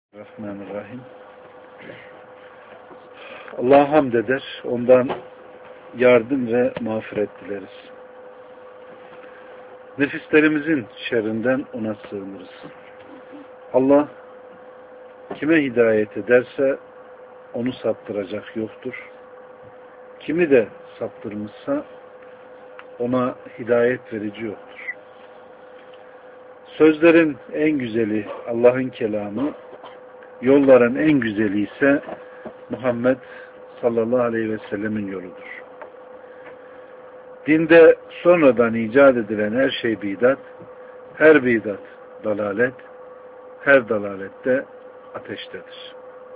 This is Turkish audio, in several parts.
Bismillahirrahmanirrahim. Allah'a hamd eder, ondan yardım ve mağfiret dileriz. Nefislerimizin şerrinden ona sığınırız. Allah kime hidayet ederse onu saptıracak yoktur. Kimi de saptırmışsa ona hidayet verici yoktur. Sözlerin en güzeli Allah'ın kelamı, yolların en güzeli ise Muhammed sallallahu aleyhi ve sellemin yoludur. Dinde sonradan icat edilen her şey bidat, her bidat dalalet, her dalalette ateştedir.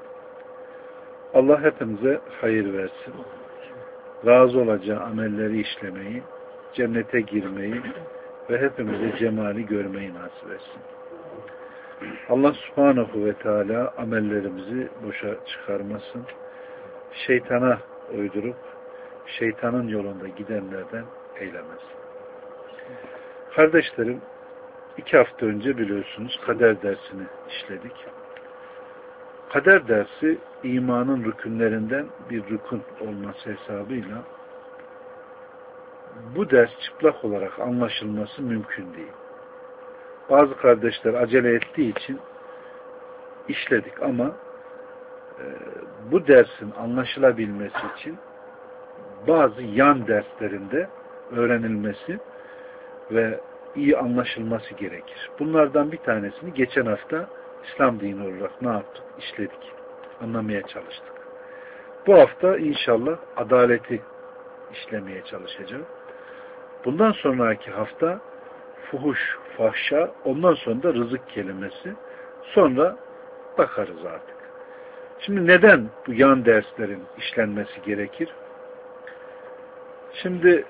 Allah hepimize hayır versin. Razı olacağı amelleri işlemeyi, cennete girmeyi ve hepimize cemali görmeyi nasip etsin. Allah subhanahu ve teala amellerimizi boşa çıkarmasın. Şeytana uydurup şeytanın yolunda gidenlerden eylemesin. Kardeşlerim, 2 hafta önce biliyorsunuz kader dersini işledik. Kader dersi imanın rükünlerinden bir rükün olması hesabıyla bu ders çıplak olarak anlaşılması mümkün değil. Bazı kardeşler acele ettiği için işledik ama bu dersin anlaşılabilmesi için bazı yan derslerinde öğrenilmesi ve iyi anlaşılması gerekir. Bunlardan bir tanesini geçen hafta İslam dini olarak ne yaptık? İşledik. Anlamaya çalıştık. Bu hafta inşallah adaleti işlemeye çalışacağım. Bundan sonraki hafta fuhuş, fahşa, ondan sonra da rızık kelimesi. Sonra bakarız artık. Şimdi neden bu yan derslerin işlenmesi gerekir? Şimdi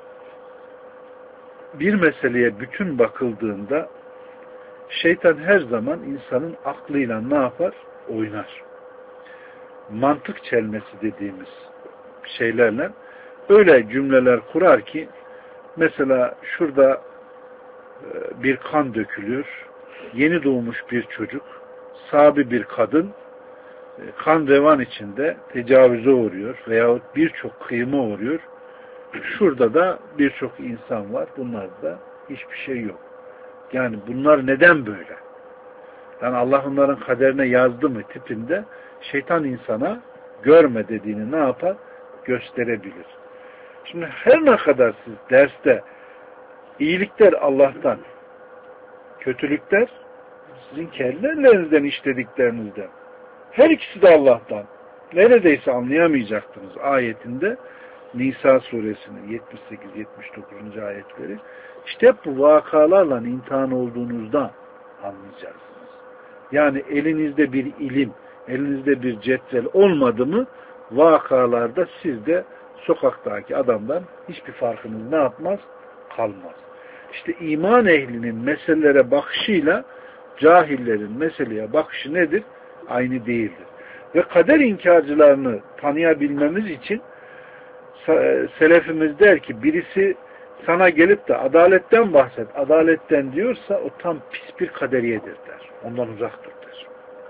bir meseleye bütün bakıldığında şeytan her zaman insanın aklıyla ne yapar? Oynar. Mantık çelmesi dediğimiz şeylerle öyle cümleler kurar ki mesela şurada bir kan dökülüyor. Yeni doğmuş bir çocuk, sabi bir kadın kan revan içinde tecavüze uğruyor veyahut birçok kıyıma uğruyor. Şurada da birçok insan var. Bunlarda hiçbir şey yok. Yani bunlar neden böyle? Yani Allah onların kaderine yazdı mı tipinde şeytan insana görme dediğini ne yapar? Gösterebilir. Şimdi her ne kadar siz derste iyilikler Allah'tan, kötülükler sizin kendi ellerinizden işlediklerinizden. Her ikisi de Allah'tan. Neredeyse anlayamayacaktınız ayetinde Nisa suresinin 78-79. ayetleri. İşte hep bu vakalarla imtihan olduğunuzda anlayacaksınız. Yani elinizde bir ilim, elinizde bir cetvel olmadı mı vakalarda siz de sokaktaki adamdan hiçbir farkınız ne yapmaz? Kalmaz. İşte iman ehlinin meselelere bakışıyla cahillerin meseleye bakışı nedir? Aynı değildir. Ve kader inkarcılarını tanıyabilmemiz için selefimiz der ki birisi sana gelip de adaletten bahset, adaletten diyorsa o tam pis bir kaderiyedir der. Ondan uzaktır der.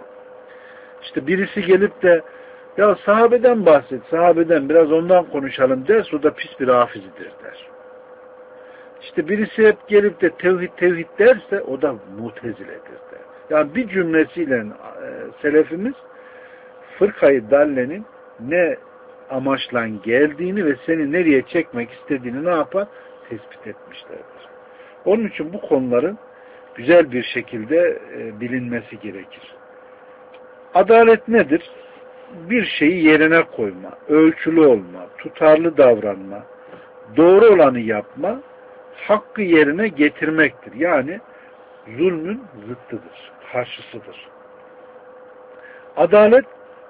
İşte birisi gelip de ya sahabeden bahset, sahabeden biraz ondan konuşalım derse o da pis bir hafizidir der. İşte birisi hep gelip de tevhid derse o da muteziledir der. Yani bir cümlesiyle selefimiz fırkayı dallenin ne amaçla geldiğini ve seni nereye çekmek istediğini ne yapar? Tespit etmişlerdir. Onun için bu konuların güzel bir şekilde bilinmesi gerekir. Adalet nedir? Bir şeyi yerine koyma, ölçülü olma, tutarlı davranma, doğru olanı yapma, hakkı yerine getirmektir. Yani zulmün zıttıdır, karşısıdır. Adalet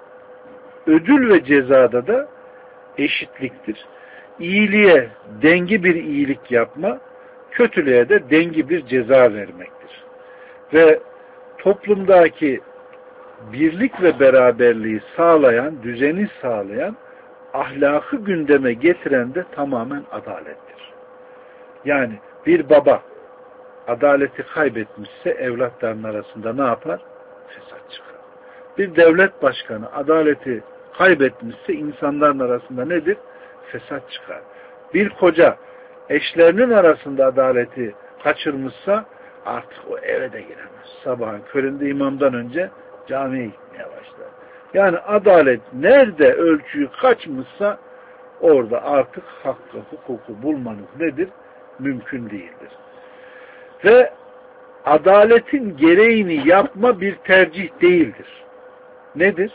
ödül ve cezada da eşitliktir. İyiliğe dengi bir iyilik yapma, kötülüğe de dengi bir ceza vermektir. Ve toplumdaki birlik ve beraberliği sağlayan, düzeni sağlayan, ahlakı gündeme getiren de tamamen adalettir. Yani bir baba adaleti kaybetmişse evlatların arasında ne yapar? Fesat çıkar. Bir devlet başkanı adaleti kaybetmişse insanların arasında nedir? Fesat çıkar. Bir koca eşlerinin arasında adaleti kaçırmışsa artık o eve de giremez. Sabahın köründe imamdan önce camiye gitmeye başlar. Yani adalet nerede ölçüyü kaçmışsa orada artık hakkı, hukuku bulmanız nedir? Mümkün değildir. Ve adaletin gereğini yapma bir tercih değildir. Nedir?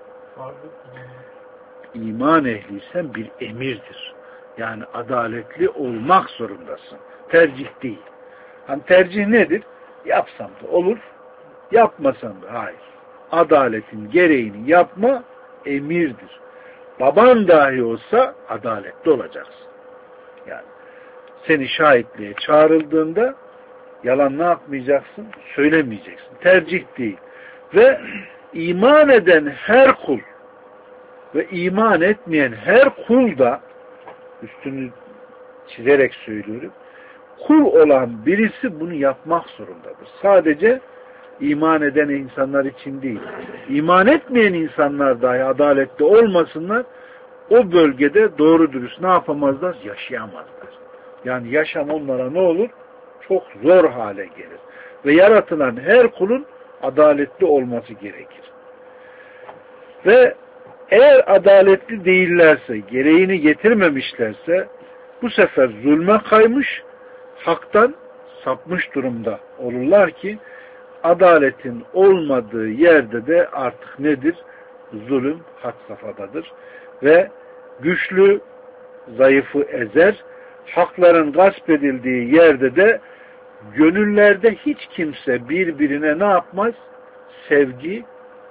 İman ehliysen bir emirdir. Yani adaletli olmak zorundasın. Tercih değil. Hani tercih nedir? Yapsam da olur, yapmasam da hayır. Adaletin gereğini yapma emirdir. Baban dahi olsa adaletli olacaksın. Yani seni şahitliğe çağrıldığında yalan ne yapmayacaksın? Söylemeyeceksin. Tercih değil. Ve iman eden her kul ve iman etmeyen her kul da üstünü çizerek söylüyorum. Kul olan birisi bunu yapmak zorundadır. Sadece iman eden insanlar için değil. İman etmeyen insanlar dahi adaletli olmasınlar. O bölgede doğru dürüst ne yapamazlar? Yaşayamazlar. Yani yaşam onlara ne olur? Çok zor hale gelir. Ve yaratılan her kulun adaletli olması gerekir. Ve eğer adaletli değillerse, gereğini getirmemişlerse bu sefer zulme kaymış, haktan sapmış durumda olurlar ki adaletin olmadığı yerde de artık nedir? Zulüm had safhadadır. Ve güçlü zayıfı ezer, hakların gasp edildiği yerde de gönüllerde hiç kimse birbirine ne yapmaz? Sevgi,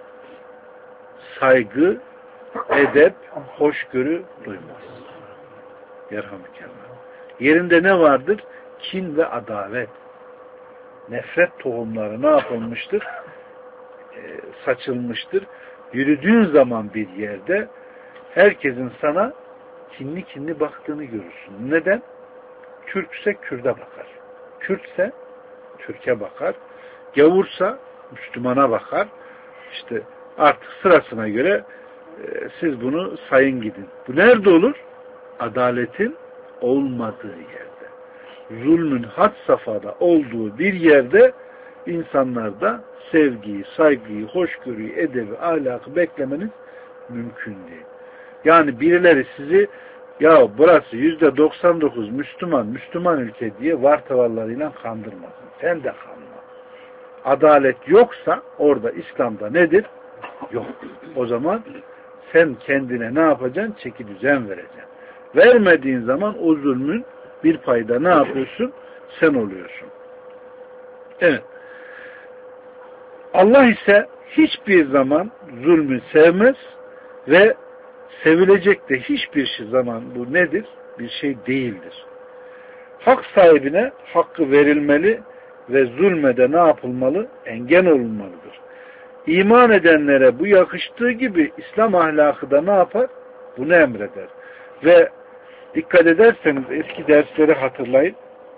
saygı, edep, hoşgörü duymaz. Yerhamdülillah. Yerinde ne vardır? Kin ve adalet. Nefret tohumları ne yapılmıştır? Saçılmıştır. Yürüdüğün zaman bir yerde herkesin sana kinli kinli baktığını görürsün. Neden? Türkse Kürt'e bakar. Kürtse Türk'e bakar. Gavursa Müslümana bakar. İşte artık sırasına göre siz bunu sayın gidin. Bu nerede olur? Adaletin olmadığı yerde. Zulmün had safhada olduğu bir yerde insanlarda sevgiyi, saygıyı, hoşgörüyü, edebi, ahlakı beklemeniz mümkün değil. Yani birileri sizi ya burası %99 Müslüman ülke diye vartavallarıyla kandırmasın. Sen de kanma. Adalet yoksa orada İslam'da nedir? Yok. O zaman sen kendine ne yapacaksın? Çeki düzen vereceksin. Vermediğin zaman o zulmün bir payda ne yapıyorsun? Sen oluyorsun. Evet. Allah ise hiçbir zaman zulmü sevmez ve sevilecek de hiçbir zaman bu nedir? Bir şey değildir. Hak sahibine hakkı verilmeli ve zulmede ne yapılmalı? Engel olunmalıdır. İman edenlere bu yakıştığı gibi İslam ahlakı da ne yapar? Bunu emreder. Ve dikkat ederseniz eski dersleri hatırlayın.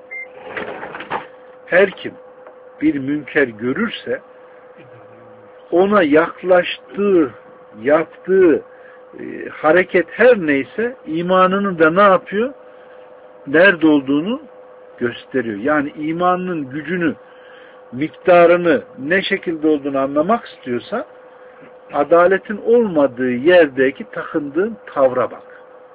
Her kim bir münker görürse ona yaklaştığı, yaptığı hareket her neyse imanının da ne yapıyor? Nerede olduğunu gösteriyor. Yani imanının gücünü, miktarını ne şekilde olduğunu anlamak istiyorsa adaletin olmadığı yerdeki takındığın tavra bak.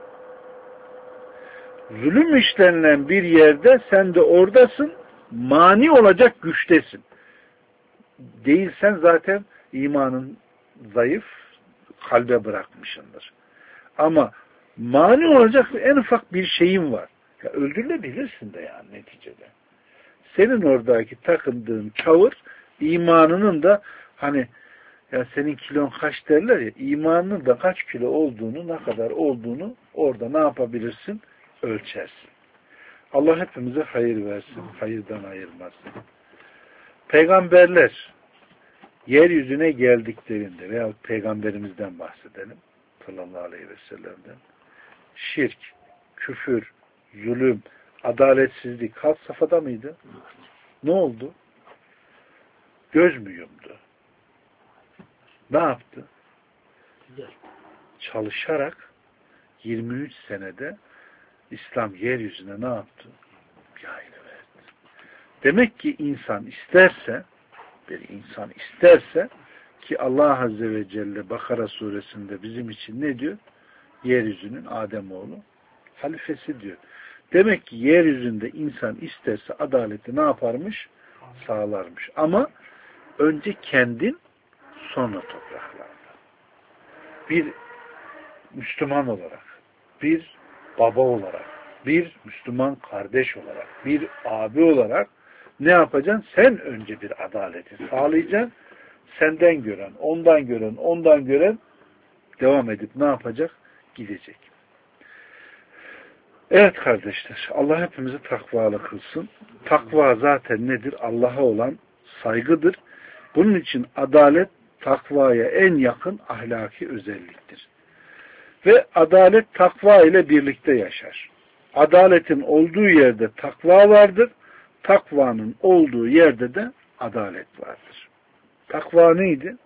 Zulüm işlenilen bir yerde sen de oradasın, mani olacak güçtesin. Değilsen zaten imanın zayıf, kalbe bırakmışsındır. Ama mani olacak en ufak bir şeyin var. Ya öldürülebilirsin de yani neticede. Senin oradaki takındığın tavır imanının da hani ya senin kilon kaç derler ya imanının da kaç kilo olduğunu ne kadar olduğunu orada ne yapabilirsin? Ölçersin. Allah hepimize hayır versin. Hayırdan ayırmasın. Peygamberler yeryüzüne geldiklerinde veya peygamberimizden bahsedelim sallallahu aleyhi ve sellem'den şirk, küfür, zulüm, adaletsizlik had safhada mıydı? Ne oldu? Göz mü yumdu? Ne yaptı? Çalışarak 23 senede İslam yeryüzüne ne yaptı? Yayılıverdi. Demek ki insan isterse, bir insan isterse ki Allah Azze ve Celle Bakara suresinde bizim için ne diyor? Yeryüzünün Ademoğlu halifesi diyor. Demek ki yeryüzünde insan isterse adaleti ne yaparmış? Sağlarmış. Ama önce kendin, sonra topraklarda. Bir Müslüman olarak, bir baba olarak, bir Müslüman kardeş olarak, bir abi olarak ne yapacaksın? Sen önce bir adaleti sağlayacaksın. Senden gören, ondan gören devam edip ne yapacak? Gidecek. Evet kardeşler, Allah hepimizi takvalı kılsın. Takva zaten nedir? Allah'a olan saygıdır. Bunun için adalet takvaya en yakın ahlaki özelliktir. Ve adalet takva ile birlikte yaşar. Adaletin olduğu yerde takva vardır. Takvanın olduğu yerde de adalet vardır. Takva neydi?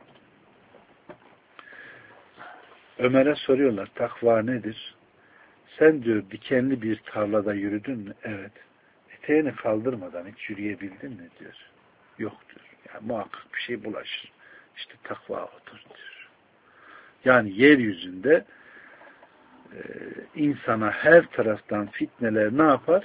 Ömer'e soruyorlar, takva nedir? Sen diyor dikenli bir tarlada yürüdün mü? Evet. Eteğini kaldırmadan hiç yürüyebildin mi diyor. Yok diyor. Yani muhakkak bir şey bulaşır. İşte takva odur diyor. Yani yeryüzünde insana her taraftan fitneler ne yapar?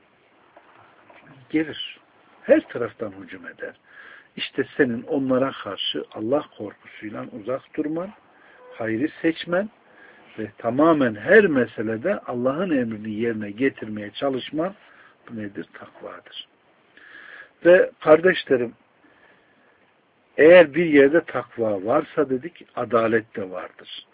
Gelir. Her taraftan hücum eder. İşte senin onlara karşı Allah korkusuyla uzak durman, hayrı seçmen ve tamamen her meselede Allah'ın emrini yerine getirmeye çalışman bu nedir? Takvadır. Ve kardeşlerim, eğer bir yerde takva varsa dedik, adalet de vardır.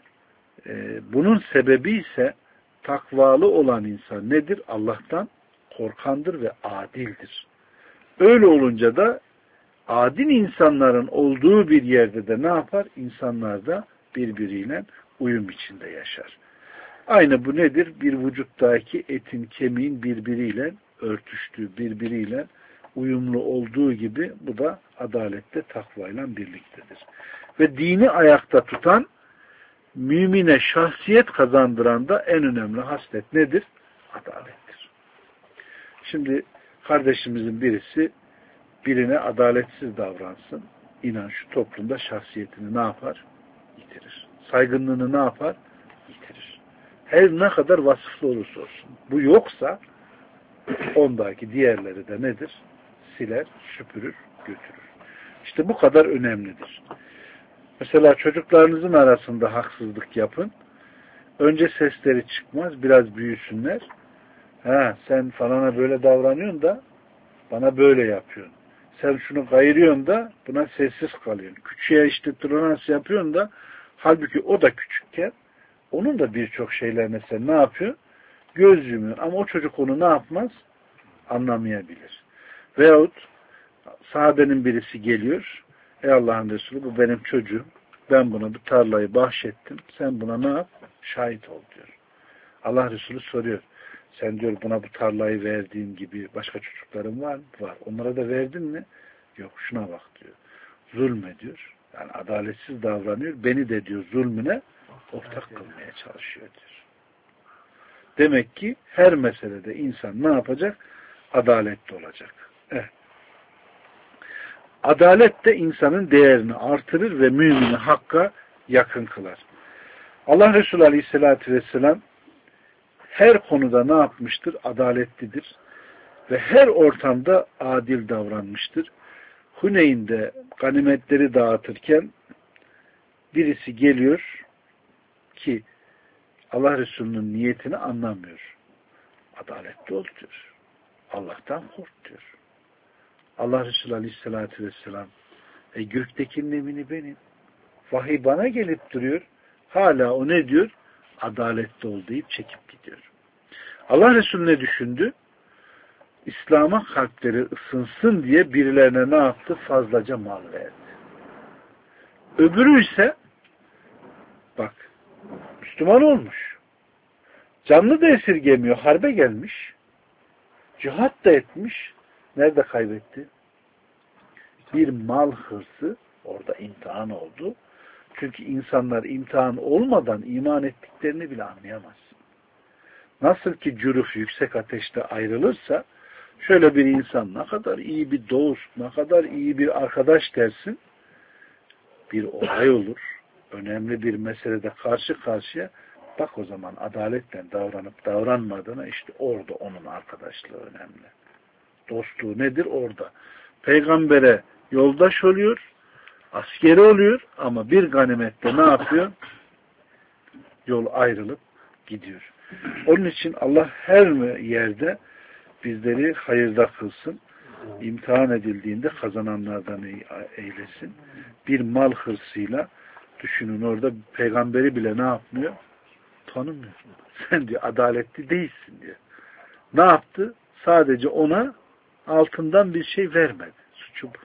Bunun sebebi ise takvalı olan insan nedir? Allah'tan korkandır ve adildir. Öyle olunca da adil insanların olduğu bir yerde de ne yapar? İnsanlar da birbiriyle uyum içinde yaşar. Aynı bu nedir? Bir vücuttaki etin, kemiğin birbiriyle örtüştüğü, birbiriyle uyumlu olduğu gibi bu da adalette takvayla birliktedir. Ve dini ayakta tutan, mümine şahsiyet kazandıran da en önemli haslet nedir? Adalettir. Şimdi kardeşimizin birisi birine adaletsiz davransın. İnan şu toplumda şahsiyetini ne yapar? Yitirir. Saygınlığını ne yapar? Yitirir. Her ne kadar vasıflı olursa olsun. Bu yoksa ondaki diğerleri de nedir? Siler, süpürür, götürür. İşte bu kadar önemlidir. Mesela çocuklarınızın arasında haksızlık yapın. Önce sesleri çıkmaz, biraz büyüsünler. Ha, sen falana böyle davranıyorsun da bana böyle yapıyorsun. Sen şunu kayırıyorsun da buna sessiz kalıyorsun. Küçüğe işte tolerans yapıyorsun da halbuki o da küçükken onun da birçok şeylerine sen ne yapıyor? Göz yumuyor. Ama o çocuk onu ne yapmaz? Anlamayabilir. Veyahut sahabenin birisi geliyor. Ey Allah'ın Resulü bu benim çocuğum. Ben buna bu tarlayı bahşettim. Sen buna ne yap? Şahit ol diyor. Allah Resulü soruyor. Sen diyor buna bu tarlayı verdiğin gibi başka çocukların var mı? Var. Onlara da verdin mi? Yok. Şuna bak diyor. Zulme diyor. Yani adaletsiz davranıyor. Beni de diyor zulmüne ortak kılmaya çalışıyor diyor. Demek ki her meselede insan ne yapacak? Adaletli olacak. Evet. Adalet de insanın değerini artırır ve mümini hakka yakın kılar. Allah Resulü Aleyhisselatü Vesselam her konuda ne yapmıştır? Adaletlidir. Ve her ortamda adil davranmıştır. Huneyn'de ganimetleri dağıtırken birisi geliyor ki Allah Resulü'nün niyetini anlamıyor. Adaletli ol diyor. Allah'tan kork diyor. Allah Resulü Aleyhisselatü Vesselam göktekinin emini benim. Vahiy bana gelip duruyor. Hala o ne diyor? Adaletli ol deyip çekip gidiyor. Allah Resulü ne düşündü? İslam'a kalpleri ısınsın diye birilerine ne yaptı? Fazlaca mal verdi. Öbürü ise bak Müslüman olmuş. Canlı da esirgemiyor. Harbe gelmiş. Cihat da etmiş. Nerede kaybetti? Bir mal hırsı Orada imtihan oldu. Çünkü insanlar imtihan olmadan iman ettiklerini bile anlayamaz. Nasıl ki cüruf yüksek ateşte ayrılırsa, şöyle bir insan ne kadar iyi bir dost, ne kadar iyi bir arkadaş dersin, bir olay olur, önemli bir meselede karşı karşıya, bak o zaman adaletle davranıp davranmadığına, işte orada onun arkadaşlığı önemli. Dostluğu nedir? Orada. Peygambere yoldaş oluyor, askeri oluyor ama bir ganimette ne yapıyor? Yol ayrılıp gidiyor. Onun için Allah her yerde bizleri hayırda kılsın. İmtihan edildiğinde kazananlardan eylesin. Bir mal hırsıyla düşünün, orada peygamberi bile ne yapmıyor? Tanımıyor. Sen diyor adaletli değilsin diyor. Ne yaptı? Sadece ona altından bir şey vermedi. Suçu bu.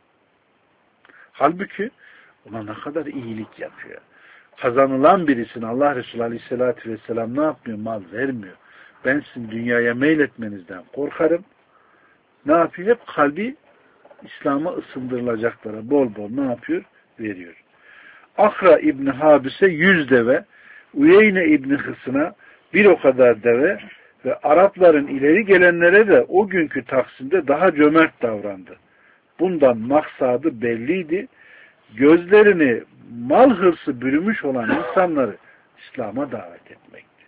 Halbuki ona ne kadar iyilik yapıyor. Kazanılan birisine Allah Resulü Aleyhisselatü Vesselam ne yapmıyor? Mal vermiyor. Ben sizin dünyaya meyletmenizden korkarım. Ne yapıyor? Hep kalbi İslam'a ısındırılacaklara bol bol ne yapıyor? Veriyor. Akra İbni Habis'e 100 deve, Uyeyne İbni Hısın'a bir o kadar deve ve Arapların ileri gelenlere de o günkü Taksim'de daha cömert davrandı. Bundan maksadı belliydi. Gözlerini mal hırsı bürümüş olan insanları İslam'a davet etmekti.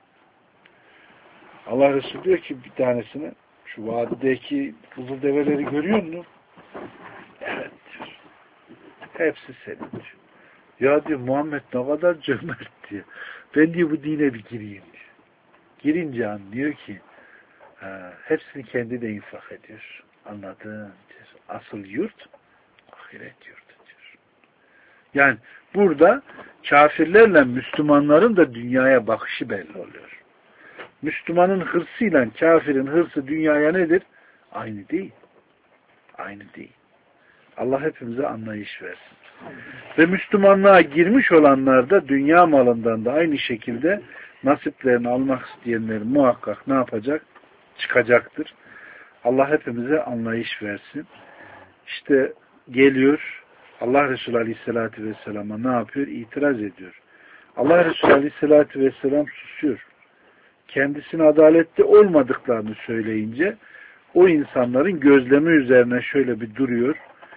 Allah Resulü diyor ki bir tanesine, şu vadideki kızıl develeri görüyor musun? Evet diyor. Hepsi senin diyor. Ya diyor Muhammed ne kadar cömert diyor. Ben diyor bu dine bir gireyim diyor. Girince anlıyor ki hepsini kendi de infak ediyor. Anladın diyor. Asıl yurt ahiret yurdu diyor. Yani burada kafirlerle Müslümanların da dünyaya bakışı belli oluyor. Müslümanın hırsıyla kafirin hırsı dünyaya nedir? Aynı değil. Aynı değil. Allah hepimize anlayış versin. Ve Müslümanlığa girmiş olanlar da dünya malından da aynı şekilde nasiplerini almak isteyenler muhakkak ne yapacak? Çıkacaktır. Allah hepimize anlayış versin. İşte geliyor Allah Resulü Aleyhisselatü Vesselam'a ne yapıyor? İtiraz ediyor. Allah Resulü Aleyhisselatü Vesselam susuyor. Kendisine adaletli olmadıklarını söyleyince o insanların gözlemi üzerine şöyle bir duruyor.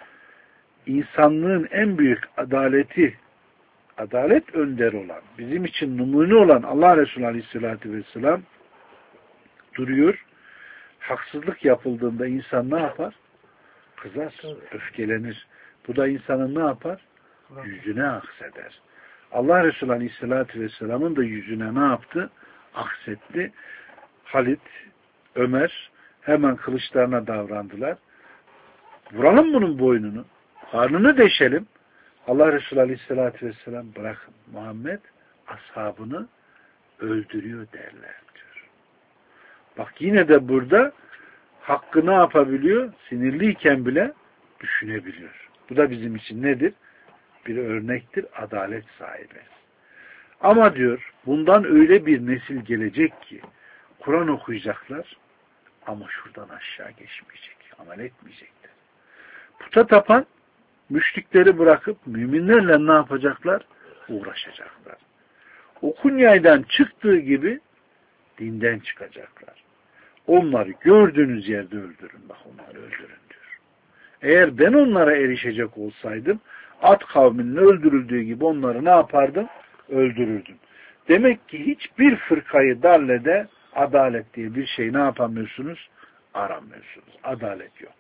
İnsanlığın en büyük adaleti, adalet önderi olan, bizim için numune olan Allah Resulü Aleyhisselatü Vesselam duruyor. Haksızlık yapıldığında insan ne yapar? Kızar, öfkelenir. Bu da insanın ne yapar? Yüzüne akseder. Allah Resulü Aleyhisselatü Vesselam'ın da yüzüne ne yaptı? Aksetti. Halit, Ömer hemen kılıçlarına davrandılar. Vuralım bunun boynunu. Karnını deşelim. Allah Resulü Aleyhisselatü Vesselam bırakın. Muhammed ashabını öldürüyor derler diyor. Bak yine de burada hakkı ne yapabiliyor? Sinirliyken bile düşünebiliyor. Bu da bizim için nedir? Bir örnektir. Adalet sahibi. Ama diyor bundan öyle bir nesil gelecek ki Kur'an okuyacaklar ama şuradan aşağı geçmeyecek. Amel etmeyecekler. Puta tapan müşrikleri bırakıp müminlerle ne yapacaklar? Uğraşacaklar. O kunyaydan çıktığı gibi dinden çıkacaklar. Onları gördüğünüz yerde öldürün. Bak onları öldürün diyor. Eğer ben onlara erişecek olsaydım Ad kavminin öldürüldüğü gibi onları ne yapardım? Öldürürdüm. Demek ki hiçbir fırkayı dallede adalet diye bir şey ne yapamıyorsunuz? Aramıyorsunuz. Adalet yok.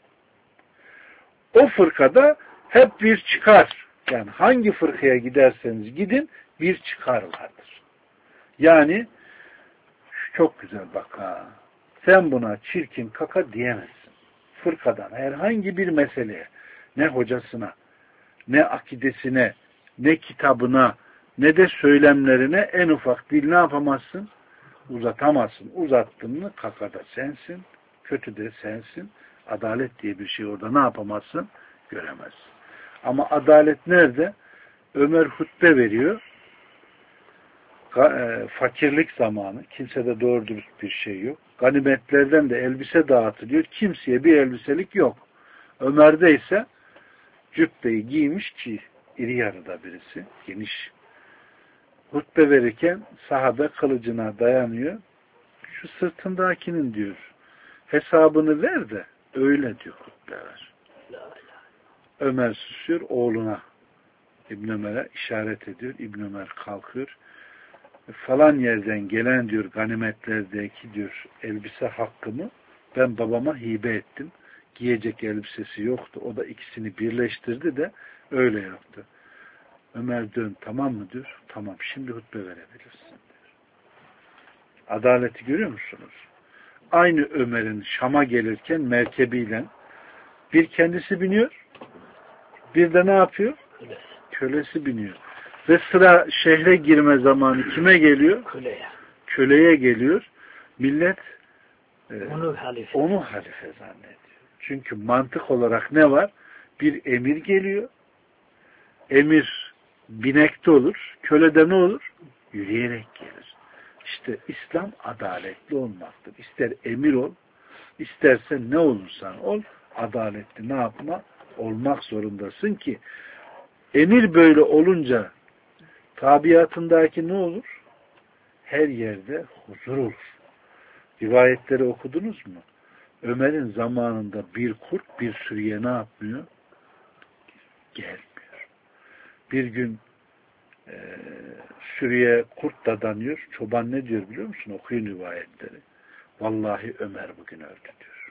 O fırkada hep bir çıkar. Yani hangi fırkaya giderseniz gidin bir çıkar vardır. Yani çok güzel bak ha. Sen buna çirkin kaka diyemezsin. Fırkadan herhangi bir meseleye, ne hocasına, ne akidesine, ne kitabına, ne de söylemlerine en ufak dil ne yapamazsın? Uzatamazsın. Uzattın mı kakada sensin, kötü de sensin. Adalet diye bir şey orada ne yapamazsın? Göremezsin. Ama adalet nerede? Ömer hutbe veriyor. Fakirlik zamanı. Kimsede doğru dürüst bir şey yok. Ganimetlerden de elbise dağıtılıyor. Kimseye bir elbiselik yok. Ömer'de ise cübbeyi giymiş ki iri yarıda birisi, geniş. Hutbe verirken sahabe kılıcına dayanıyor. Şu sırtındakinin diyor hesabını ver de öyle diyor hutbe ver. Ömer susuyor, oğluna İbn Ömer'e işaret ediyor. İbn Ömer kalkıyor. Falan yerden gelen diyor ganimetlerdeki diyor elbise hakkımı ben babama hibe ettim. Giyecek elbisesi yoktu. O da ikisini birleştirdi de öyle yaptı. Ömer dön tamam mı diyor. Tamam şimdi hutbe verebilirsin diyor. Adaleti görüyor musunuz? Aynı Ömer'in Şam'a gelirken merkebiyle bir kendisi biniyor, bir de ne yapıyor? Kölesi biniyor. Ve sıra şehre girme zamanı kime geliyor? Köleye geliyor. Millet onu halife zannediyor. Çünkü mantık olarak ne var? Bir emir geliyor. Emir binekte olur. Kölede ne olur? Yürüyerek gelir. İşte İslam adaletli olmaktır. İster emir ol, istersen ne olursan ol, adaletli ne yapma? Olmak zorundasın ki emir böyle olunca tabiatındaki ne olur? Her yerde huzur olur. Rivayetleri okudunuz mu? Ömer'in zamanında bir kurt bir sürüye ne yapmıyor? Gelmiyor. Bir gün sürüye kurt dadanıyor. Çoban ne diyor biliyor musun? Okuyun rivayetleri. Vallahi Ömer bugün öldü diyor.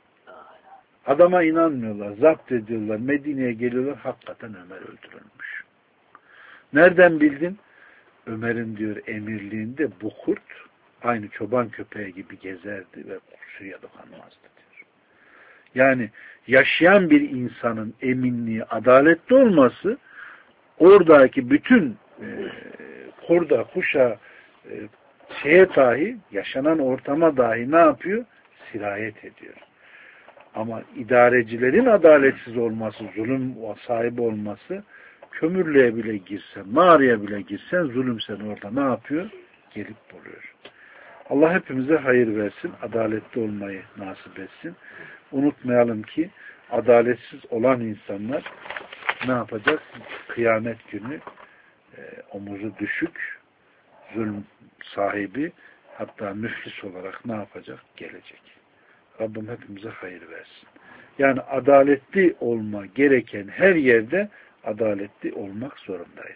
Adama inanmıyorlar. Zapt ediyorlar. Medine'ye geliyorlar. Hakikaten Ömer öldürülmüş. Nereden bildin? Ömer'in diyor emirliğinde bu kurt aynı çoban köpeği gibi gezerdi ve sürüye dokunmazdı diyor. Yani yaşayan bir insanın eminliği, adaletli olması oradaki bütün kurda, kuşa, şeye dahi, yaşanan ortama dahi ne yapıyor? Sirayet ediyor. Ama idarecilerin adaletsiz olması, zulüm sahibi olması, kömürlüğe bile girsen, mağaraya bile girsen, zulüm seni orada ne yapıyor? Gelip buluyor. Allah hepimize hayır versin, adaletli olmayı nasip etsin. Unutmayalım ki adaletsiz olan insanlar ne yapacak? Kıyamet günü omuzu düşük, zulüm sahibi, hatta müflis olarak ne yapacak? Gelecek. Rabbim hepimize hayır versin. Yani adaletli olma gereken her yerde adaletli olmak zorundayız.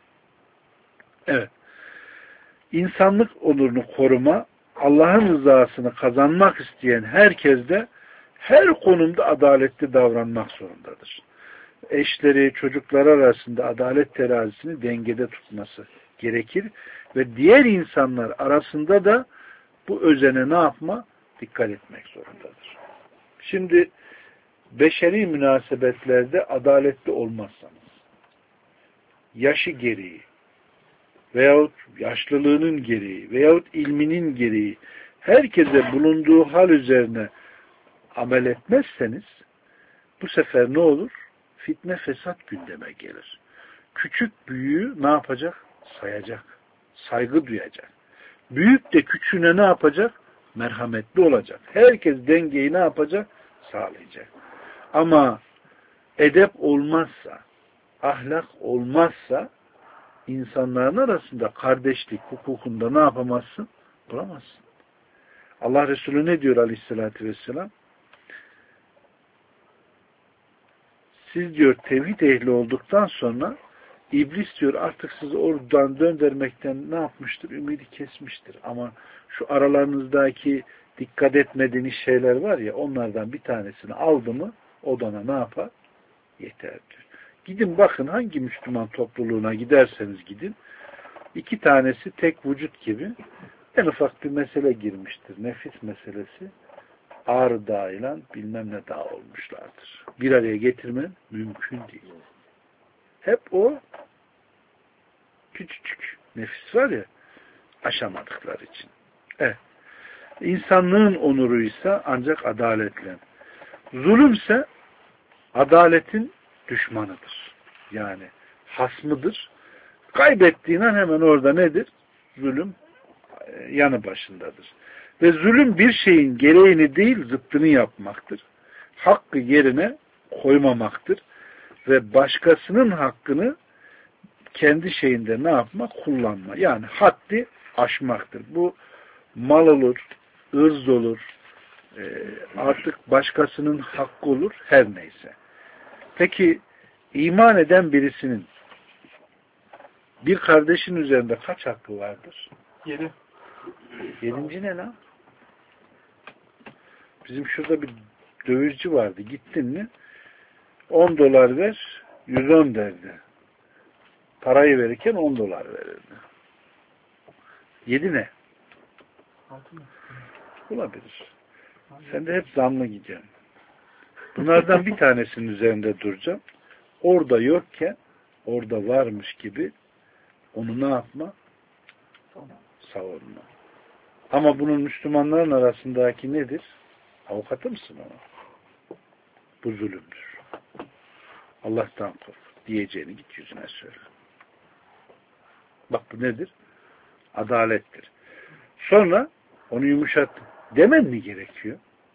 Evet. İnsanlık onurunu koruma, Allah'ın rızasını kazanmak isteyen herkes de her konumda adaletli davranmak zorundadır. Eşleri, çocukları arasında adalet terazisini dengede tutması gerekir ve diğer insanlar arasında da bu özene ne yapma? Dikkat etmek zorundadır. Şimdi beşeri münasebetlerde adaletli olmazsanız, yaşı gereği veyahut yaşlılığının gereği veyahut ilminin gereği herkese bulunduğu hal üzerine amel etmezseniz bu sefer ne olur? Fitne, fesat gündeme gelir. Küçük büyüğü ne yapacak? Sayacak. Saygı duyacak. Büyük de küçüğüne ne yapacak? Merhametli olacak. Herkes dengeyi ne yapacak? Sağlayacak. Ama edep olmazsa, ahlak olmazsa insanların arasında kardeşlik hukukunda ne yapamazsın? Bulamazsın. Allah Resulü ne diyor aleyhissalatü vesselam? Siz diyor tevhid ehli olduktan sonra İblis diyor artık sizi oradan döndürmekten ne yapmıştır? Ümidi kesmiştir. Ama şu aralarınızdaki dikkat etmediğiniz şeyler var ya onlardan bir tanesini aldı mı odana ne yapar? Yeter diyor. Gidin bakın hangi Müslüman topluluğuna giderseniz gidin. 2 tanesi tek vücut gibi en ufak bir mesele girmiştir. Nefis meselesi. Ağrı Dağı ile bilmem ne dağ olmuşlardır. Bir araya getirmen mümkün değil. Hep o küçücük nefis var ya aşamadıkları için. Evet. İnsanlığın onuruysa ancak adaletle. Zulümse adaletin düşmanıdır. Yani hasmıdır. Kaybettiğin an hemen orada nedir? Zulüm yanı başındadır. Ve zulüm bir şeyin gereğini değil zıttını yapmaktır. Hakkı yerine koymamaktır. ve başkasının hakkını kendi şeyinde ne yapma? Kullanma. Yani haddi aşmaktır. Bu mal olur, ırz olur, artık başkasının hakkı olur, her neyse. Peki iman eden birisinin bir kardeşin üzerinde kaç hakkı vardır? 7. 7. ne lan? Bizim şurada bir dövizci vardı. Gittin mi 10 dolar ver, 110 derdi. Parayı verirken 10 dolar verirdi. 7 ne? 6 mı? Olabilir. Sen de hep zamlı gideceksin. Bunlardan bir tanesinin üzerinde duracağım. Orada yokken orada varmış gibi onu ne yapma? Savunma. Ama bunun Müslümanların arasındaki nedir? Avukatı mısın ona? Bu zulümdür. Allah'tan kork. Diyeceğini git yüzüne söyle. Bak bu nedir? Adalettir. Sonra onu yumuşat. Demen mi gerekiyor?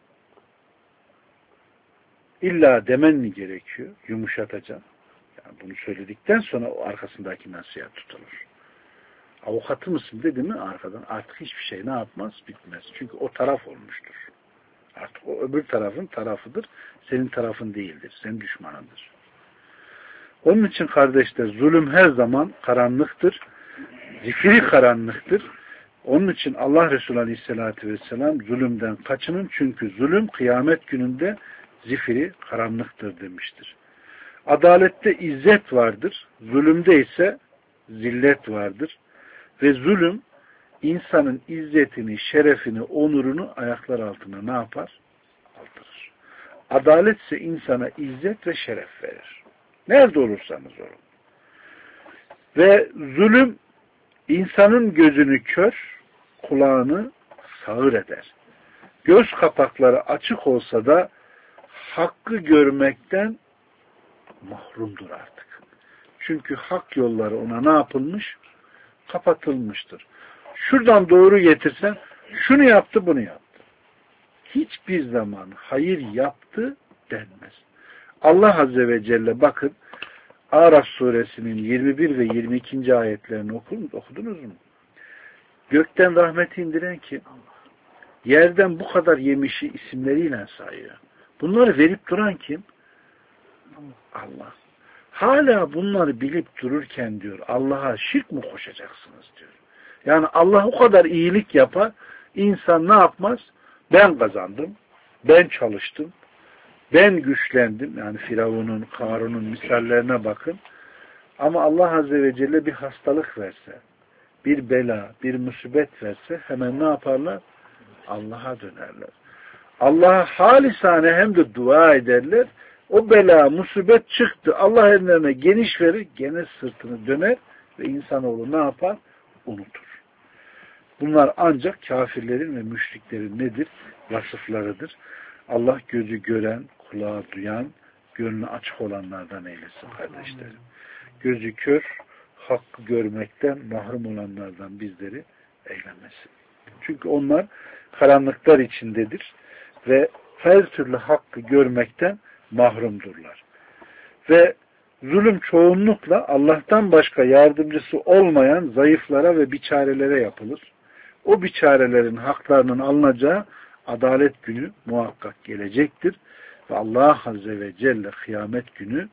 İlla demen mi gerekiyor? Yumuşatacaksın. Yani bunu söyledikten sonra o arkasındaki nasihat tutulur. Avukatı mısın dedi mi arkadan artık hiçbir şey ne yapmaz? Bitmez. Çünkü o taraf olmuştur. Artık o öbür tarafın tarafıdır. Senin tarafın değildir. Senin düşmanındır. Onun için kardeşler zulüm her zaman karanlıktır. Zifiri karanlıktır. Onun için Allah Resulü Aleyhisselatü Vesselam zulümden kaçının çünkü zulüm kıyamet gününde zifiri karanlıktır demiştir. Adalette izzet vardır. Zulümde ise zillet vardır. Ve zulüm insanın izzetini, şerefini, onurunu ayaklar altına ne yapar? Aldırır. Adalet ise insana izzet ve şeref verir. Nerede olursanız olun. Ve zulüm insanın gözünü kör, kulağını sağır eder. Göz kapakları açık olsa da hakkı görmekten mahrumdur artık. Çünkü hak yolları ona ne yapılmış? Kapatılmıştır. Şuradan doğru getirsen şunu yaptı, bunu yaptı. Hiçbir zaman hayır yaptı denmez. Allah Azze ve Celle bakın Araf suresinin 21 ve 22. ayetlerini okudunuz mu? Gökten rahmeti indiren kim? Yerden bu kadar yemişi isimleriyle sayıyor. Bunları verip duran kim? Allah. Hala bunları bilip dururken diyor Allah'a şirk mi koşacaksınız diyor. Yani Allah o kadar iyilik yapar, insan ne yapmaz? Ben kazandım, ben çalıştım, ben güçlendim. Yani Firavun'un, Karun'un misallerine bakın. Ama Allah Azze ve Celle bir hastalık verse, bir bela, bir musibet verse hemen ne yaparlar? Allah'a dönerler. Allah'a halisane hem de dua ederler. O bela, musibet çıktı. Allah ellerine geniş verir, gene sırtını döner ve insanoğlu ne yapar? Unutur. Bunlar ancak kafirlerin ve müşriklerin nedir? Vasıflarıdır. Allah gözü gören, kulağı duyan, gönlü açık olanlardan eylesin kardeşlerim. Gözü kör, hakkı görmekten mahrum olanlardan bizleri eylemesin. Çünkü onlar karanlıklar içindedir ve her türlü hakkı görmekten mahrumdurlar. Ve zulüm çoğunlukla Allah'tan başka yardımcısı olmayan zayıflara ve biçarelere yapılır. O biçarelerin haklarının alınacağı adalet günü muhakkak gelecektir. Ve Allah Azze ve Celle kıyamet günü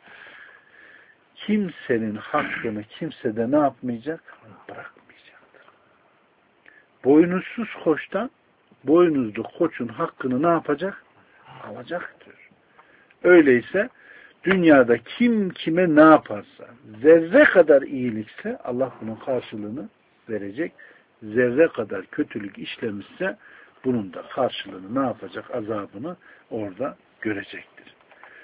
kimsenin hakkını kimsede ne yapmayacak? Bırakmayacaktır. Boynuzsuz koçtan boynuzlu koçun hakkını ne yapacak? Alacaktır. Öyleyse dünyada kim kime ne yaparsa zerre kadar iyilikse Allah bunun karşılığını verecek. Zerre kadar kötülük işlemişse bunun da karşılığını ne yapacak? Azabını orada görecektir.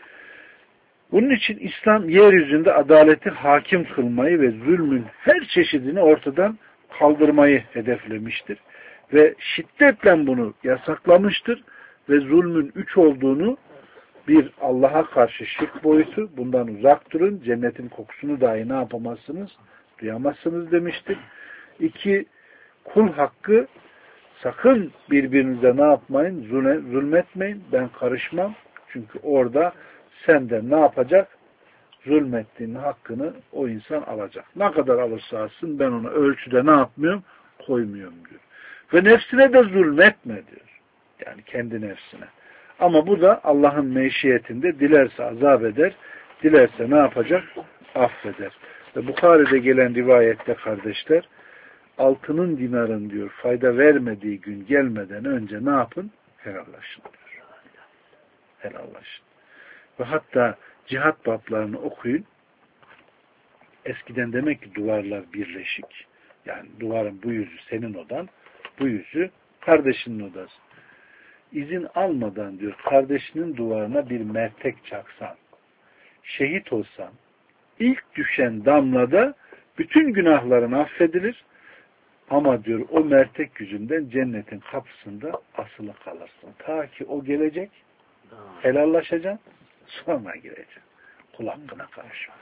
Bunun için İslam yeryüzünde adaleti hakim kılmayı ve zulmün her çeşidini ortadan kaldırmayı hedeflemiştir. Ve şiddetle bunu yasaklamıştır ve zulmün 3 olduğunu bir Allah'a karşı şirk boyutu, bundan uzak durun, cennetin kokusunu dahi ne yapamazsınız? Duyamazsınız demiştir. 2, kul hakkı, sakın birbirinize ne yapmayın? Zulmetmeyin, ben karışmam. Çünkü orada senden ne yapacak? zulmettiğinin hakkını o insan alacak. Ne kadar alırsa alsın ben ona ölçüde ne yapmıyorum? Koymuyorum diyor. Ve nefsine de zulmetme diyor. Yani kendi nefsine. Ama bu da Allah'ın meşiyetinde dilerse azap eder, dilerse ne yapacak? Affeder. Ve Bukhari'de gelen rivayette kardeşler, altının dinarın diyor fayda vermediği gün gelmeden önce ne yapın? Helallaşın diyor. Helallaşın. Ve hatta cihat bablarını okuyun. Eskiden demek ki duvarlar birleşik. Yani duvarın bu yüzü senin odan, bu yüzü kardeşinin odası. İzin almadan diyor kardeşinin duvarına bir mertek çaksan, şehit olsan, ilk düşen damlada bütün günahların affedilir. Ama diyor o mertek yüzünden cennetin kapısında asılı kalırsın. Ta ki o gelecek, helallaşacaksın, sonra gireceksin. Kul hakkına karışmıyor.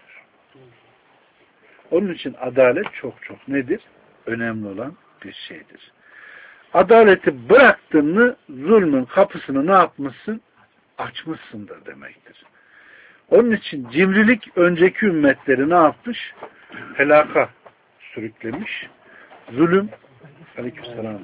Onun için adalet çok çok nedir? Önemli olan bir şeydir. Adaleti bıraktın mı zulmün kapısını ne yapmışsın? Açmışsındır demektir. Onun için cimrilik önceki ümmetleri ne yapmış? Helaka sürüklemiş. Zulüm aleykümselam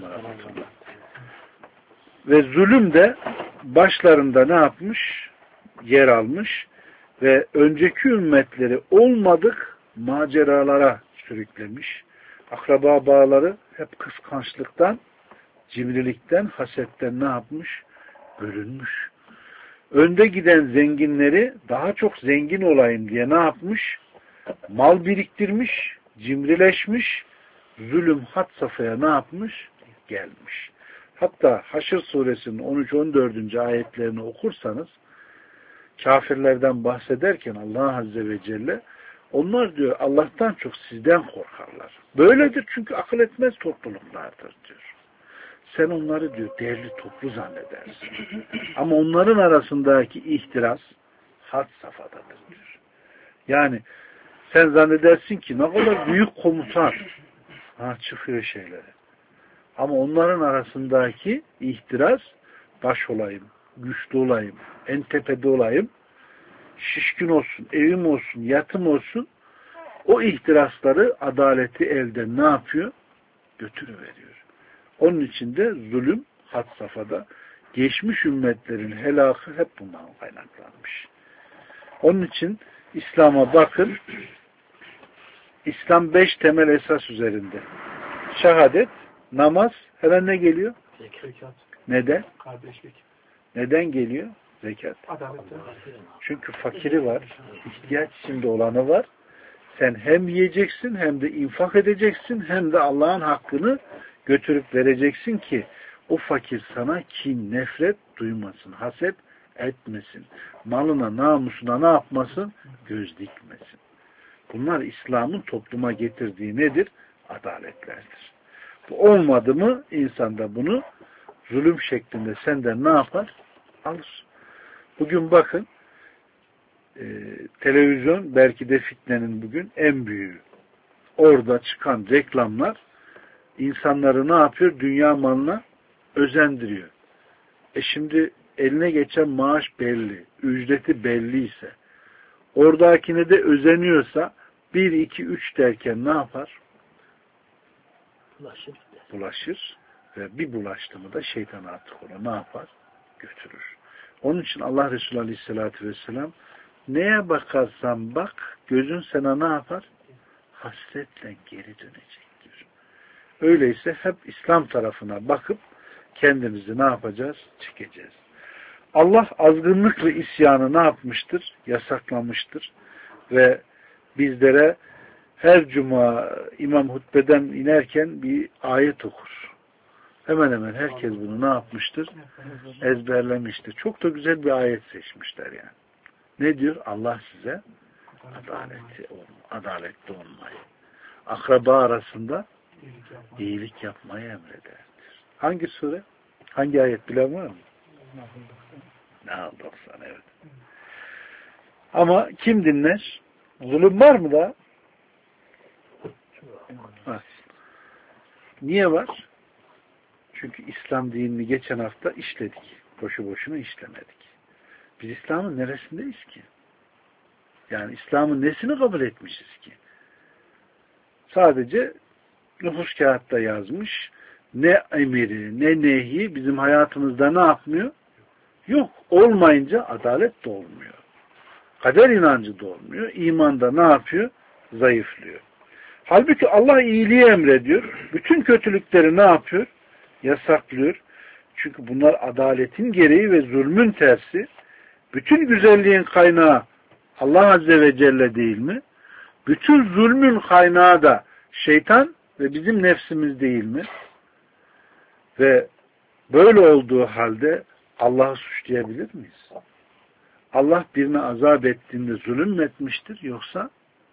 ve zulüm de başlarında ne yapmış? Yer almış ve önceki ümmetleri olmadık maceralara sürüklemiş. Akraba bağları hep kıskançlıktan, cimrilikten, hasetten ne yapmış? Bölünmüş. Önde giden zenginleri daha çok zengin olayım diye ne yapmış? Mal biriktirmiş, cimrileşmiş, zulüm had safhaya ne yapmış? Gelmiş. Hatta Haşr suresinin 13-14. ayetlerini okursanız kafirlerden bahsederken Allah Azze ve Celle onlar diyor Allah'tan çok sizden korkarlar. Böyledir çünkü akıl etmez topluluklardır diyor. Sen onları diyor değerli toplu zannedersin. Ama onların arasındaki ihtiras had safhadadır diyor. Yani sen zannedersin ki ne kadar büyük komutan çıkıyor şeyleri. Ama onların arasındaki ihtiras baş olayım, güçlü olayım, en tepede olayım, şişkin olsun, evim olsun, yatım olsun, o ihtirasları adaleti elden ne yapıyor? Götürüveriyor. Onun için de zulüm had safhada. Geçmiş ümmetlerin helakı hep bundan kaynaklanmış. Onun için İslam'a bakın. İslam 5 temel esas üzerinde. Şehadet, namaz, hemen ne geliyor? Zekat. Neden? Kardeşlik. Neden geliyor? Zekat. Adalet. Çünkü fakiri var, ihtiyaç içinde olanı var. Sen hem yiyeceksin, hem de infak edeceksin, hem de Allah'ın hakkını götürüp vereceksin ki o fakir sana kin, nefret duymasın, haset etmesin. Malına, namusuna ne yapmasın? Göz dikmesin. Bunlar İslam'ın topluma getirdiği nedir? Adaletlerdir. Bu olmadı mı insanda bunu zulüm şeklinde senden ne yapar? Alır. Bugün bakın televizyon belki de fitnenin bugün en büyüğü. Orada çıkan reklamlar insanları ne yapıyor? Dünya malına özendiriyor. Şimdi eline geçen maaş belli, ücreti belliyse, oradakine de özeniyorsa 1, 2, 3 derken ne yapar? Bulaşır ve bir bulaştı mı da şeytan artık onu ne yapar? Götürür. Onun için Allah Resulü Aleyhisselatü Vesselam neye bakarsan bak gözün sana ne yapar? Hasretle geri dönecektir. Öyleyse hep İslam tarafına bakıp kendimizi ne yapacağız? Çekeceğiz. Allah azgınlık ve isyanı ne yapmıştır? Yasaklamıştır. Ve bizlere her cuma imam hutbeden inerken bir ayet okur. Hemen hemen herkes bunu ne yapmıştır? Ezberlemiştir. Çok da güzel bir ayet seçmişler yani. Ne diyor? Allah size adaletli olmayı, akraba arasında iyilik yapmayı emrederdir. Hangi sure? Hangi ayet bilen var mı? Nahl 90, evet. Ama kim dinler? Zulüm var mı da? Var. Niye var? Çünkü İslam dinini geçen hafta işledik. Boşu boşuna işlemedik. Biz İslam'ın neresindeyiz ki? Yani İslam'ın nesini kabul etmişiz ki? Sadece nüfus kağıtta yazmış. Ne emiri, ne nehi bizim hayatımızda ne yapmıyor? Yok. Olmayınca adalet de olmuyor. Kader inancı da olmuyor. İman da ne yapıyor? Zayıflıyor. Halbuki Allah iyiliği emrediyor. Bütün kötülükleri ne yapıyor? Yasaklıyor. Çünkü bunlar adaletin gereği ve zulmün tersi. Bütün güzelliğin kaynağı Allah Azze ve Celle değil mi? Bütün zulmün kaynağı da şeytan ve bizim nefsimiz değil mi? Ve böyle olduğu halde Allah'ı suçlayabilir miyiz? Allah birine azap ettiğinde zulüm mü etmiştir yoksa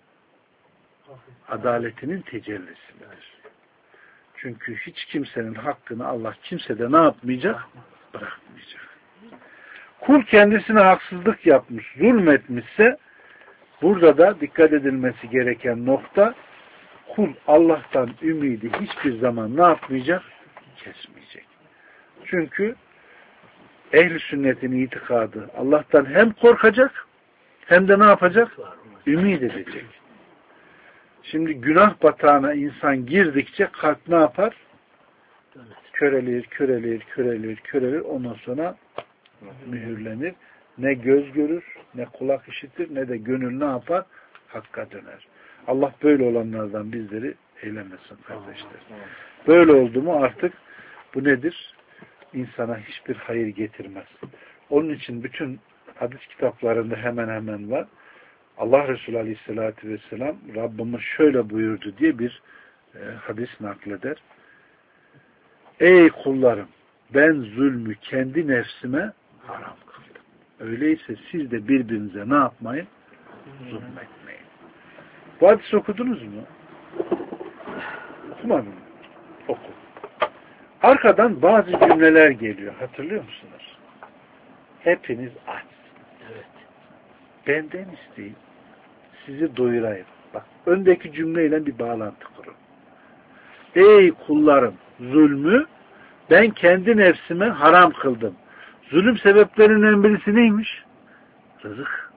adaletinin tecellisi midir? Çünkü hiç kimsenin hakkını Allah kimsede ne yapmayacak? Bırakmayacak. Kul kendisine haksızlık yapmış, zulmetmişse burada da dikkat edilmesi gereken nokta kul Allah'tan ümidi hiçbir zaman ne yapmayacak? Kesmeyecek. Çünkü ehl-i sünnetin itikadı Allah'tan hem korkacak hem de ne yapacak? Ümid edecek. Şimdi günah batağına insan girdikçe kalp ne yapar? Körelir, körelir, körelir, körelir. Ondan sonra mühürlenir. Ne göz görür, ne kulak işitir, ne de gönül ne yapar? Hakka döner. Allah böyle olanlardan bizleri eylemesin kardeşler. Böyle oldu mu artık bu nedir? İnsana hiçbir hayır getirmez. Onun için bütün hadis kitaplarında hemen hemen var. Allah Resulü Aleyhisselatü Vesselam Rabbimiz şöyle buyurdu diye bir hadis nakleder. Ey kullarım, ben zulmü kendi nefsime haram kıldım. Öyleyse siz de birbirinize ne yapmayın? Zulmetmeyin. Bu hadisi okudunuz mu? Okumadın mı? Oku. Arkadan bazı cümleler geliyor. Hatırlıyor musunuz? Hepiniz aç. Evet. Benden isteyin. Sizi doyurayım. Bak, öndeki cümleyle bir bağlantı kurun. Ey kullarım, zulmü ben kendi nefsime haram kıldım. Zulüm sebeplerinden birisi neymiş? Rızık.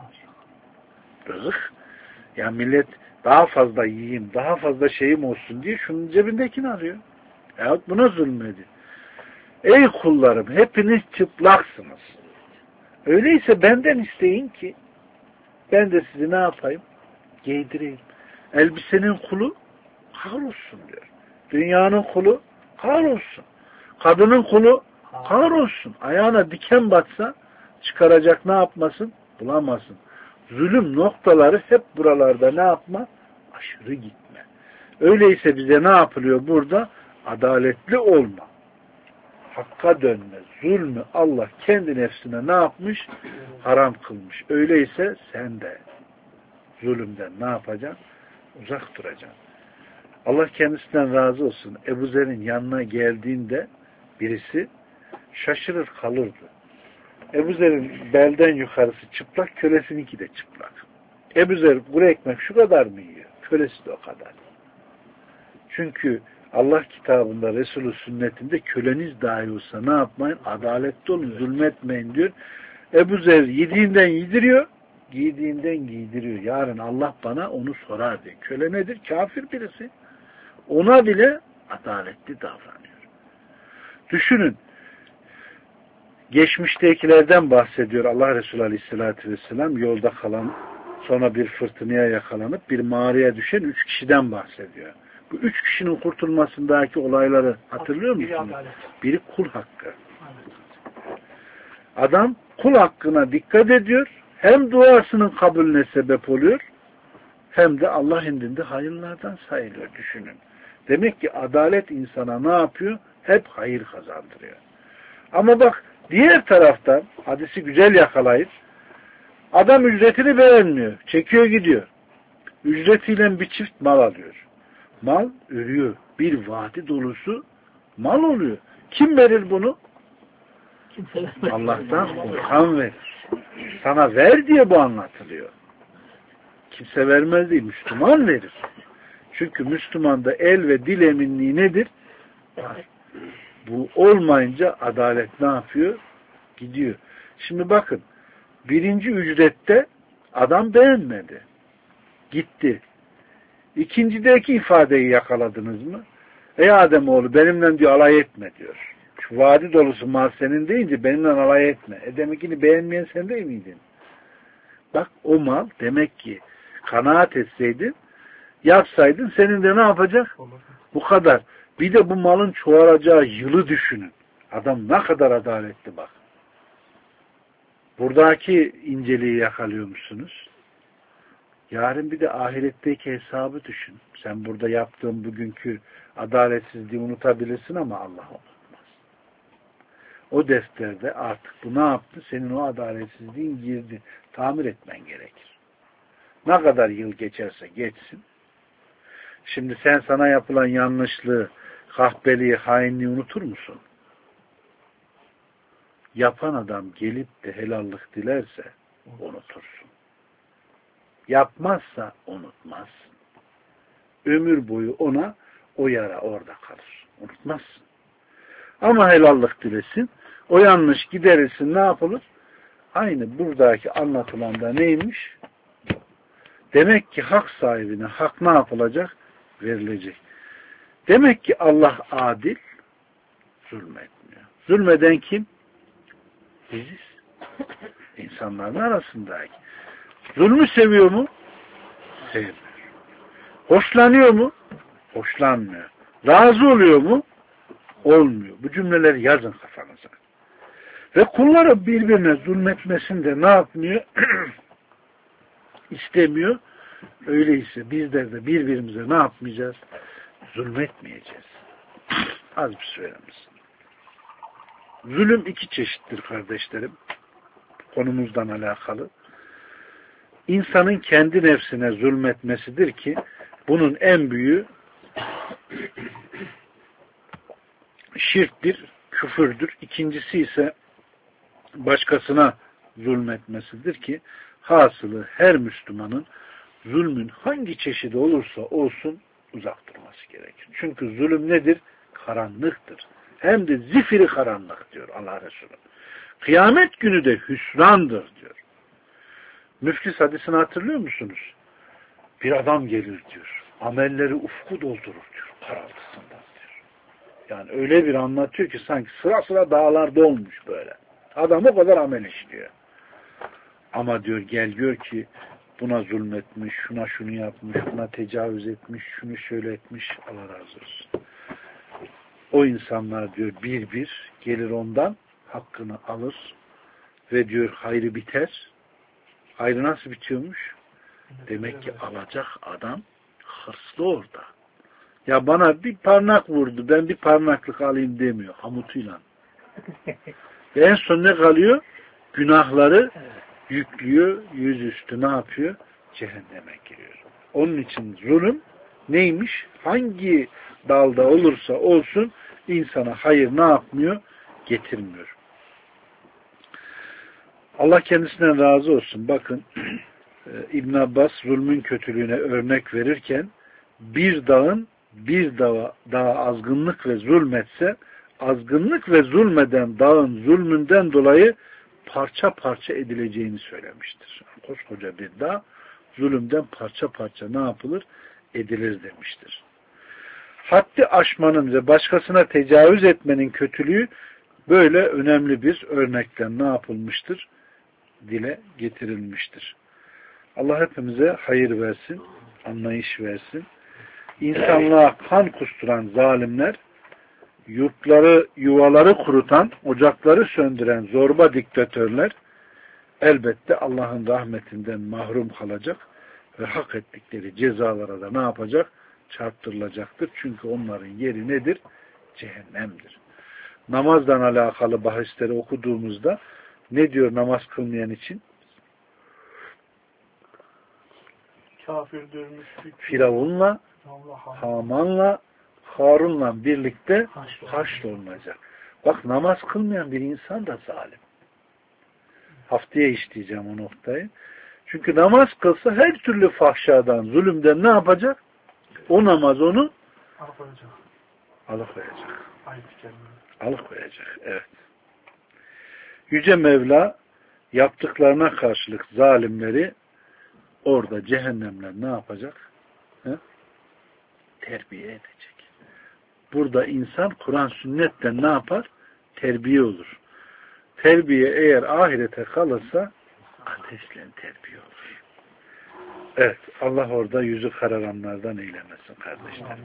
Rızık. Ya millet daha fazla yiyeyim, daha fazla şeyim olsun diye şunun cebindekini arıyor. Yahut buna zulmedi. Ey kullarım, hepiniz çıplaksınız. Öyleyse benden isteyin ki ben de sizi ne yapayım? Giydireyim. Elbisenin kulu kahrolsun diyor. Dünyanın kulu kahrolsun. Kadının kulu kahrolsun. Ayağına diken batsa çıkaracak ne yapmasın? Bulamasın. Zulüm noktaları hep buralarda ne yapma? Aşırı gitme. Öyleyse bize ne yapılıyor burada? Adaletli olma. Hakka dönme. Zulmü Allah kendi nefsine ne yapmış? Haram kılmış. Öyleyse sen de zulümden ne yapacaksın? Uzak duracaksın. Allah kendisinden razı olsun. Ebu Zer'in yanına geldiğinde birisi şaşırır kalırdı. Ebu Zer'in belden yukarısı çıplak, kölesininki de çıplak. Ebu Zer kuru ekmek şu kadar mı yiyor? Kölesi de o kadar. Çünkü Allah kitabında, Resulü sünnetinde köleniz dahi olsa ne yapmayın? Adaletli olun, zulmetmeyin diyor. Ebu Zer yediğinden yediriyor, giydiğinden giydiriyor. Yarın Allah bana onu sorar diye. Köle nedir? Kafir birisi. Ona bile adaletli davranıyor. Düşünün. Geçmiştekilerden bahsediyor Allah Resulü Aleyhisselatü Vesselam. Yolda kalan, sonra bir fırtınaya yakalanıp bir mağaraya düşen 3 kişiden bahsediyor. Bu 3 kişinin kurtulmasındaki olayları hatırlıyor musunuz? Biri kul hakkı. Adam kul hakkına dikkat ediyor. Hem duasının kabulüne sebep oluyor, hem de Allah indinde hayırlardan sayılıyor. Düşünün. Demek ki adalet insana ne yapıyor? Hep hayır kazandırıyor. Ama bak diğer taraftan hadisi güzel yakalayıp adam ücretini beğenmiyor. Çekiyor gidiyor. Ücretiyle bir çift mal alıyor. Mal ürüyor. Bir vadi dolusu mal oluyor. Kim verir bunu? Allah'tan korkan verir. Sana ver diye bu anlatılıyor. Kimse vermez değil. Müslüman verir. Çünkü Müslümanda el ve dil eminliği nedir? Var. Bu olmayınca adalet ne yapıyor? Gidiyor. Şimdi bakın. Birinci ücrette Adam beğenmedi. Gitti. İkincideki ifadeyi yakaladınız mı? Ey Ademoğlu benimle diyor alay etme diyor. Şu vadi dolusu mal senin deyince benimle alay etme. Demekini beğenmeyen sen değil miydin? Bak o mal demek ki kanaat etseydin, yapsaydın senin de ne yapacak? Bu kadar. Bir de bu malın çoğalacağı yılı düşünün. Adam ne kadar adaletli bak. Buradaki inceliği yakalıyor musunuz? Yarın bir de ahiretteki hesabı düşün. Sen burada yaptığın bugünkü adaletsizliği unutabilirsin ama Allah unutmaz. O defterde artık bu ne yaptı? Senin o adaletsizliğin girdi. Tamir etmen gerekir. Ne kadar yıl geçerse geçsin. Şimdi sen sana yapılan yanlışlığı, kahpeliği, hainliği unutur musun? Yapan adam gelip de helallik dilerse unutursun. Yapmazsa unutmazsın. Ömür boyu ona o yara orada kalır. Unutmazsın. Ama helallik dilesin. O yanlış giderilsin ne yapılır? Aynı buradaki anlatılanda neymiş? Demek ki hak sahibine hak ne yapılacak? Verilecek. Demek ki Allah adil, zulmetmiyor. Zulmeden kim? Biziz. İnsanların arasındaki. Zulmü seviyor mu? Sevmiyor. Hoşlanıyor mu? Hoşlanmıyor. Razı oluyor mu? Olmuyor. Bu cümleleri yazın kafanıza. Ve kulları birbirine zulmetmesini de ne yapmıyor? İstemiyor. Öyleyse bizler de birbirimize ne yapmayacağız? Zulmetmeyeceğiz. Az bir süremiz. Zulüm iki çeşittir kardeşlerim. Konumuzdan alakalı. İnsanın kendi nefsine zulmetmesidir ki bunun en büyüğü şirktir, küfürdür. İkincisi ise başkasına zulmetmesidir ki hasılı her Müslümanın zulmün hangi çeşidi olursa olsun uzak durması gerekir. Çünkü zulüm nedir? Karanlıktır. Hem de zifiri karanlık diyor Allah Resulü. Kıyamet günü de hüsrandır diyor. Müflis hadisini hatırlıyor musunuz? Bir adam gelir diyor. Amelleri ufku doldurur diyor. Karaltısından diyor. Yani öyle bir anlatıyor ki sanki sıra sıra dağlarda olmuş böyle. Adam o kadar amel işliyor. Ama diyor gel gör ki buna zulmetmiş, şuna şunu yapmış, buna tecavüz etmiş, şunu şöyle etmiş. Allah razı olsun. O insanlar diyor bir bir gelir ondan hakkını alır ve diyor hayrı biter. Hayrı nasıl bitiyormuş? Demek ki alacak adam hırslı orada. Ya bana bir parmak vurdu, ben bir parmaklık alayım demiyor. Hamutuyla. Ve en son ne kalıyor? Günahları yüklüyor, yüzüstü ne yapıyor? Cehenneme giriyor. Onun için zulüm neymiş? Hangi dalda olursa olsun insana hayır ne yapmıyor? Getirmiyor. Allah kendisinden razı olsun. Bakın İbn Abbas zulmün kötülüğüne örnek verirken bir dağın bir dağa azgınlık ve zulmetse azgınlık ve zulmeden dağın zulmünden dolayı parça parça edileceğini söylemiştir. Koskoca bir dağ zulümden parça parça ne yapılır? Edilir demiştir. Haddi aşmanın ve başkasına tecavüz etmenin kötülüğü böyle önemli bir örnekten ne yapılmıştır? Dile getirilmiştir. Allah hepimize hayır versin, anlayış versin. İnsanlığa kan kusturan zalimler, yurtları, yuvaları kurutan, ocakları söndüren zorba diktatörler elbette Allah'ın rahmetinden mahrum kalacak ve hak ettikleri cezalara da ne yapacak? Çarptırılacaktır. Çünkü onların yeri nedir? Cehennemdir. Namazdan alakalı bahisleri okuduğumuzda ne diyor namaz kılmayan için? Kafirdir, müşrik. Firavun'la, Haman'la, Harun'la birlikte haşrolunacak. Bak namaz kılmayan bir insan da zalim. Haftaya işleyeceğim o noktayı. Çünkü namaz kılsa her türlü fahşadan, zulümden ne yapacak? O namaz onu alıkoyacak. Alıkoyacak. Evet. Yüce Mevla yaptıklarına karşılık zalimleri orada cehennemler ne yapacak? He? Terbiye edecek. Burada insan Kur'an sünnetten ne yapar? Terbiye olur. Terbiye eğer ahirete kalırsa ateşle terbiye olur. Evet. Allah orada yüzü kararanlardan eylemesin kardeşlerim.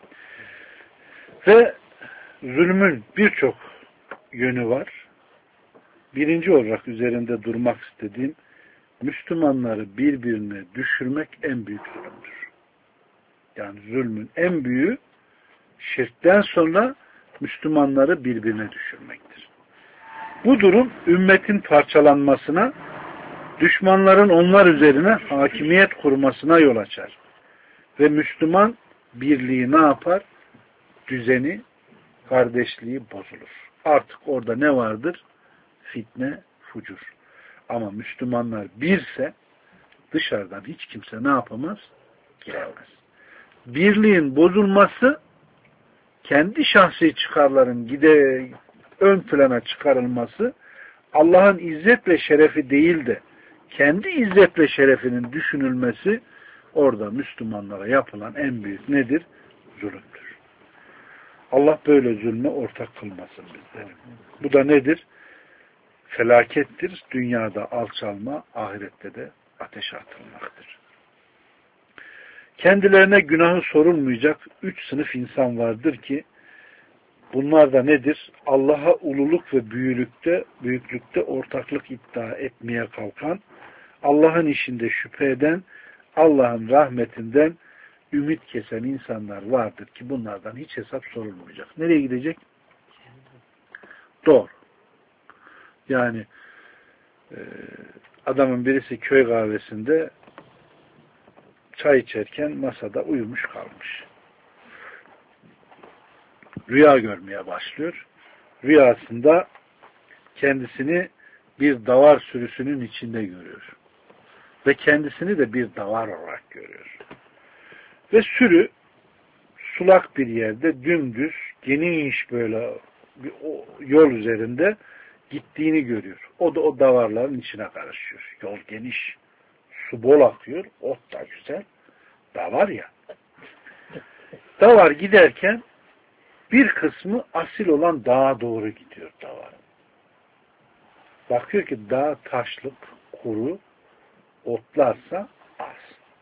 Ve zulmün birçok yönü var. Birinci olarak üzerinde durmak istediğim, Müslümanları birbirine düşürmek en büyük zulümdür. Yani zulmün en büyüğü şirkten sonra Müslümanları birbirine düşürmektir. Bu durum ümmetin parçalanmasına, düşmanların onlar üzerine hakimiyet kurmasına yol açar. Ve Müslüman birliği ne yapar? Düzeni, kardeşliği bozulur. Artık orada ne vardır? Fitne, fucur. Ama Müslümanlar birse dışarıdan hiç kimse ne yapamaz? Giremez. Birliğin bozulması, kendi şahsi çıkarların ön plana çıkarılması, Allah'ın izzet ve şerefi değil de kendi izzet ve şerefinin düşünülmesi, orada Müslümanlara yapılan en büyük nedir? Zulümdür. Allah böyle zulme ortak kılmasın bizleri. Bu da nedir? Felakettir. Dünyada alçalma, ahirette de ateşe atılmaktır. Kendilerine günahı sorulmayacak 3 sınıf insan vardır ki, bunlar da nedir? Allah'a ululuk ve büyüklükte ortaklık iddia etmeye kalkan, Allah'ın işinde şüphe eden, Allah'ın rahmetinden ümit kesen insanlar vardır ki bunlardan hiç hesap sorulmayacak. Nereye gidecek? Doğru. Yani adamın birisi köy kahvesinde çay içerken masada uyumuş kalmış. Rüya görmeye başlıyor. Rüyasında kendisini bir davar sürüsünün içinde görüyor. Ve kendisini de bir davar olarak görüyor. Ve sürü sulak bir yerde dümdüz, geniş böyle bir yol üzerinde gittiğini görüyor. O da o davarların içine karışıyor. Yol geniş. Su bol akıyor. Ot da güzel. Davar ya. Davar giderken bir kısmı asil olan dağa doğru gidiyor davar. Bakıyor ki dağ taşlık, kuru, otlarsa az.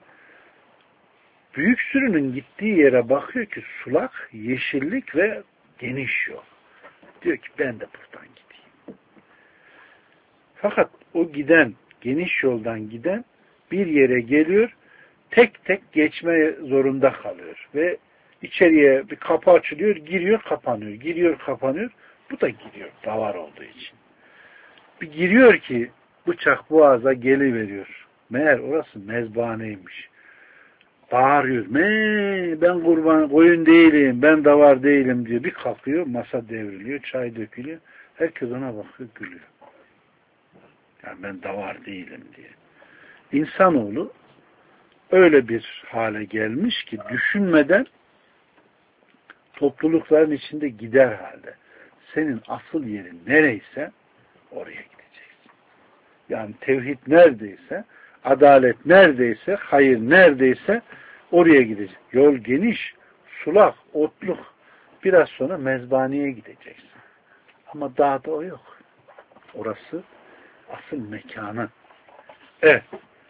Büyük sürünün gittiği yere bakıyor ki sulak, yeşillik ve geniş yol. Diyor ki ben de buradan gideyim. Fakat o giden, geniş yoldan giden bir yere geliyor, tek tek geçme zorunda kalıyor. Ve içeriye bir kapı açılıyor, giriyor, kapanıyor. Giriyor, kapanıyor. Bu da giriyor, davar olduğu için. Bir giriyor ki bıçak boğaza geliveriyor. Meğer orası mezbaneymiş. Bağırıyor. Ben koyun değilim, ben davar değilim diyor. Bir kalkıyor, masa devriliyor, çay dökülüyor. Herkes ona bakıyor, gülüyor. Yani ben davar değilim diye. İnsanoğlu öyle bir hale gelmiş ki düşünmeden toplulukların içinde gider halde. Senin asıl yerin nereyse oraya gideceksin. Yani tevhid neredeyse, adalet neredeyse, hayır neredeyse oraya gideceksin. Yol geniş, sulak, otluk. Biraz sonra mezbaneye gideceksin. Ama dağda o yok. Orası asıl mekanı. Evet.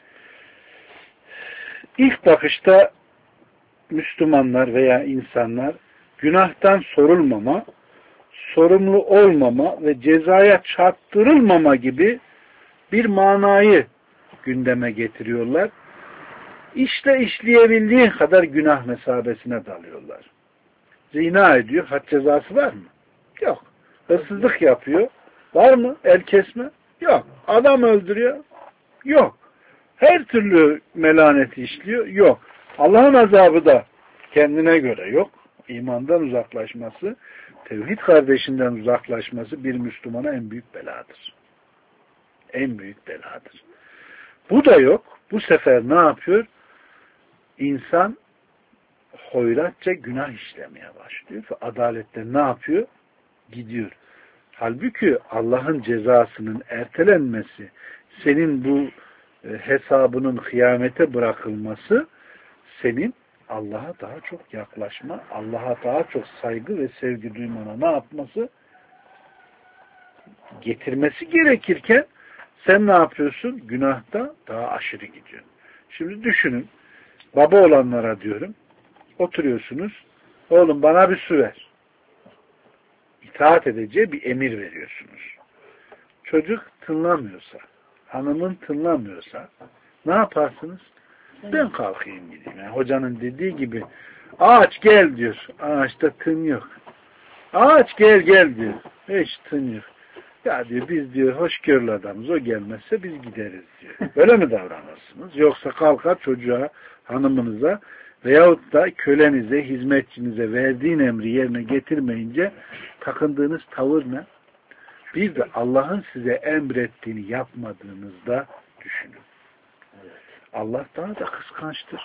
İlk bakışta Müslümanlar veya insanlar günahtan sorulmama, sorumlu olmama ve cezaya çarptırılmama gibi bir manayı gündeme getiriyorlar. İşleyebildiği kadar günah mesabesine dalıyorlar. Zina ediyor, had cezası var mı? Yok. Hırsızlık yapıyor. Var mı? El kesme? Yok. Adam öldürüyor? Yok. Her türlü melaneti işliyor? Yok. Allah'ın azabı da kendine göre yok. İmandan uzaklaşması, tevhid kardeşinden uzaklaşması bir Müslümana en büyük beladır. En büyük beladır. Bu da yok. Bu sefer ne yapıyor? İnsan hoyratça günah işlemeye başlıyor ve adalette ne yapıyor? Gidiyor. Halbuki Allah'ın cezasının ertelenmesi, senin bu hesabının kıyamete bırakılması senin Allah'a daha çok yaklaşma, Allah'a daha çok saygı ve sevgi duymana ne yapması? Getirmesi gerekirken sen ne yapıyorsun? Günahta daha aşırı gidiyorsun. Şimdi düşünün, baba olanlara diyorum, oturuyorsunuz, oğlum bana bir su ver. İtaat edeceği bir emir veriyorsunuz. Çocuk tınlamıyorsa, hanımın tınlamıyorsa ne yaparsınız? Ben kalkayım gideyim. Yani hocanın dediği gibi ağaç gel diyor. Ağaçta tın yok. Ağaç gel diyor. Hiç tın yok. Ya diyor biz diyor hoşgörülü adamız. O gelmezse biz gideriz diyor. Böyle mi davranırsınız? Yoksa kalkar çocuğa, hanımınıza veyahut da kölenize, hizmetçinize verdiğin emri yerine getirmeyince takındığınız tavır ne? Bir de Allah'ın size emrettiğini yapmadığınızda düşünün. Allah daha da kıskançtır.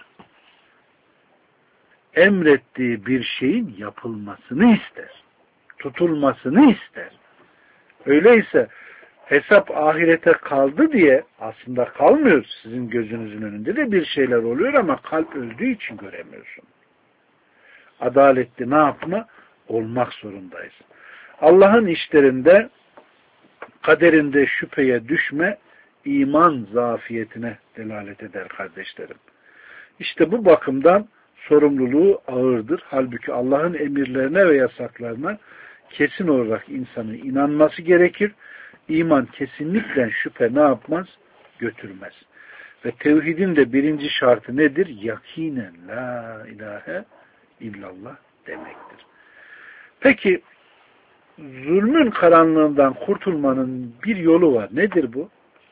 Emrettiği bir şeyin yapılmasını ister. Tutulmasını ister. Öyleyse hesap ahirete kaldı diye aslında kalmıyor, sizin gözünüzün önünde de bir şeyler oluyor ama kalp öldüğü için göremiyorsun. Adaletli ne yapma? Olmak zorundayız. Allah'ın işlerinde kaderinde şüpheye düşme iman zafiyetine delalet eder kardeşlerim. İşte bu bakımdan sorumluluğu ağırdır. Halbuki Allah'ın emirlerine ve yasaklarına kesin olarak insanın inanması gerekir. İman kesinlikle şüphe ne yapmaz? Götürmez. Ve tevhidin de birinci şartı nedir? Yakinen la ilahe illallah demektir. Peki zulmün karanlığından kurtulmanın bir yolu var. Nedir bu?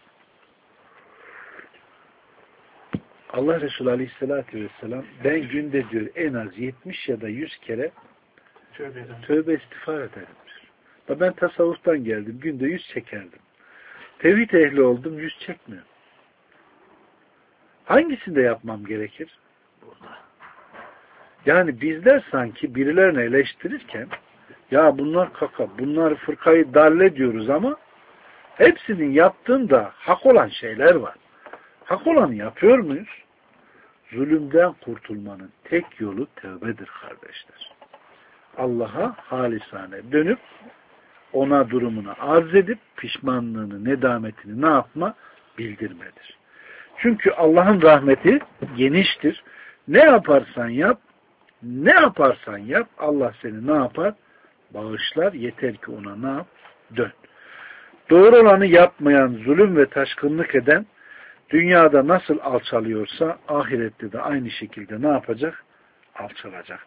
Allah Resulü Aleyhisselatü Vesselam ben günde diyor en az 70 ya da 100 kere tövbe istiğfar ederim diyor. Ben tasavvuftan geldim. Günde 100 çekerdim. Tevhid ehli oldum. 100 çekmiyorum. Hangisini de yapmam gerekir? Burada. Yani bizler sanki birilerini eleştirirken ya bunlar kaka, bunlar fırkayı dalle diyoruz ama hepsinin yaptığında hak olan şeyler var. Hak olanı yapıyor muyuz? Zulümden kurtulmanın tek yolu tevbedir kardeşler. Allah'a halisane dönüp ona durumunu arz edip pişmanlığını, nedametini ne yapma? Bildirmedir. Çünkü Allah'ın rahmeti geniştir. Ne yaparsan yap, ne yaparsan yap Allah seni ne yapar? Bağışlar. Yeter ki ona ne yap? Dön. Doğru olanı yapmayan, zulüm ve taşkınlık eden dünyada nasıl alçalıyorsa ahirette de aynı şekilde ne yapacak? Alçalacak.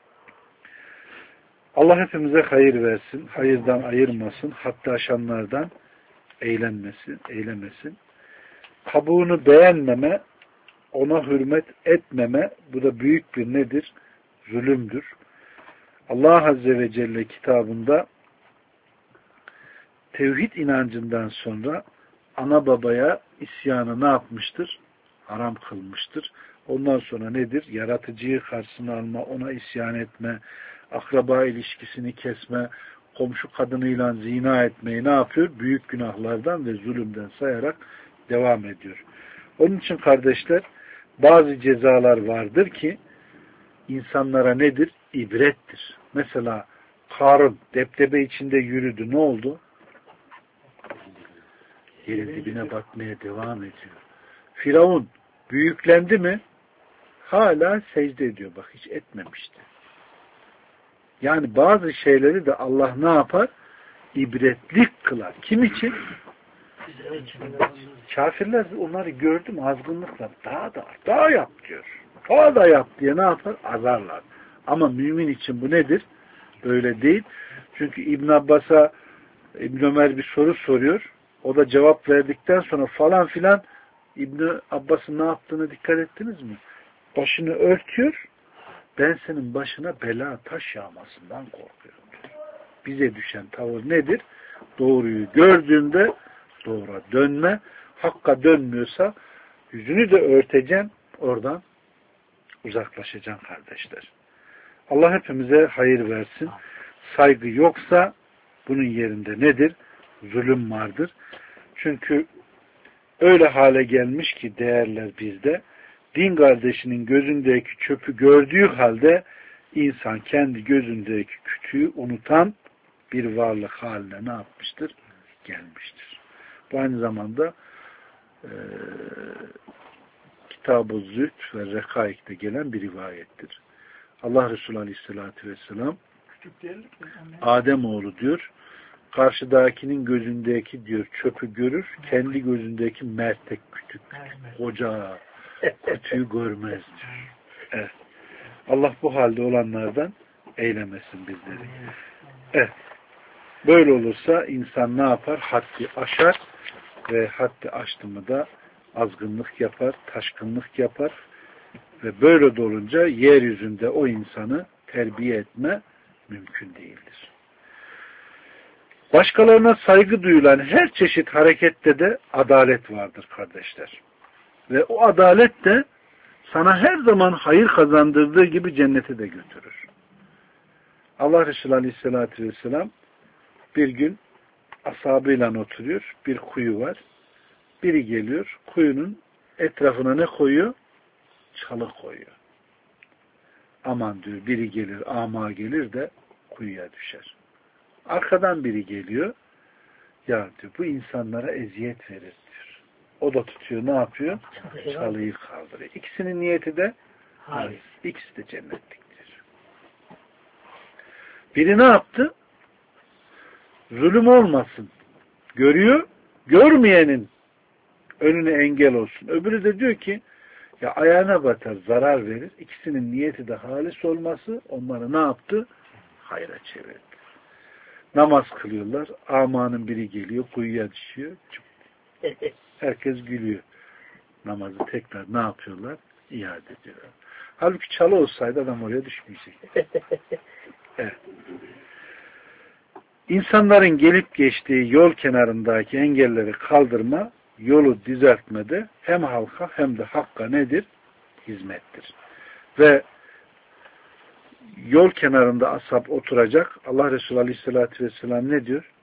Allah hepimize hayır versin, hayırdan ayırmasın, hatta aşanlardan eylemesin. Kabuğunu beğenmeme, ona hürmet etmeme, bu da büyük bir nedir? Zulümdür. Allah Azze ve Celle kitabında tevhid inancından sonra ana babaya isyanı ne yapmıştır? Haram kılmıştır. Ondan sonra nedir? Yaratıcıyı karşısına alma, ona isyan etme, akraba ilişkisini kesme, komşu kadınıyla zina etmeyi ne yapıyor? Büyük günahlardan ve zulümden sayarak devam ediyor. Onun için kardeşler bazı cezalar vardır ki insanlara nedir? İbrettir. Mesela Karun deptebe içinde yürüdü. Ne oldu? Yerin dibine bakmaya devam ediyor. Firavun büyüklendi mi? Hala secde ediyor. Bak hiç etmemişti. Yani bazı şeyleri de Allah ne yapar? İbretlik kılar. Kim için? Kafirler onları gördüm azgınlıkla. Daha yap diyor. Daha da yap diye ne yapar? Azarlar. Ama mümin için bu nedir? Böyle değil. Çünkü İbn Abbas'a İbn Ömer bir soru soruyor. O da cevap verdikten sonra falan filan İbn Abbas'ın ne yaptığını dikkat ettiniz mi? Başını örtüyor. Ben senin başına bela taş yağmasından korkuyorum diyor. Bize düşen tavır nedir? Doğruyu gördüğünde doğruya dönme. Hakka dönmüyorsa yüzünü de örteceksin. Oradan uzaklaşacaksın kardeşler. Allah hepimize hayır versin. Saygı yoksa bunun yerinde nedir? Zulüm vardır. Çünkü öyle hale gelmiş ki değerler bizde, din kardeşinin gözündeki çöpü gördüğü halde insan kendi gözündeki kütüğü unutan bir varlık haline ne yapmıştır? Gelmiştir. Bu aynı zamanda Kitab-ı Zühd ve Rekaik'te gelen bir rivayettir. Allah Resulü Aleyhisselatü Vesselam Ademoğlu diyor, karşıdakinin gözündeki diyor çöpü görür, kendi gözündeki mertek kütük, koca kütüğü görmez diyor. Evet. Allah bu halde olanlardan eylemesin bizleri. Evet. Böyle olursa insan ne yapar? Haddi aşar ve haddi aştı mı da azgınlık yapar, taşkınlık yapar ve böyle de olunca yeryüzünde o insanı terbiye etme mümkün değildir. Başkalarına saygı duyulan her çeşit harekette de adalet vardır kardeşler. Ve o adalet de sana her zaman hayır kazandırdığı gibi cennete de götürür. Allah Resulü Aleyhisselatü Vesselam bir gün ashabıyla oturuyor. Bir kuyu var. Biri geliyor. Kuyunun etrafına ne koyuyor? Çalı koyuyor. Aman diyor, biri gelir, ama gelir de kuyuya düşer. Arkadan biri geliyor. Ya diyor, bu insanlara eziyet verir diyor. O da tutuyor, ne yapıyor? Çalıyı kaldırıyor. İkisinin niyeti de hayır. İkisi de cennetliktir. Biri ne yaptı? Zulüm olmasın. Görüyor, görmeyenin önüne engel olsun. Öbürü de diyor ki, ya ayağına batar, zarar verir. İkisinin niyeti de halis olması, onları ne yaptı? Hayra çevirdi. Namaz kılıyorlar. Amanın biri geliyor, kuyuya düşüyor. Herkes gülüyor. Namazı tekrar ne yapıyorlar? İade ediyorlar. Halbuki çalı olsaydı adam oraya düşmeyecek. Evet. İnsanların gelip geçtiği yol kenarındaki engelleri kaldırma, yolu düzeltmede hem halka hem de hakka nedir? Hizmettir. Ve yol kenarında ashab oturacak. Allah Resulü Aleyhisselatü Vesselam ne diyor?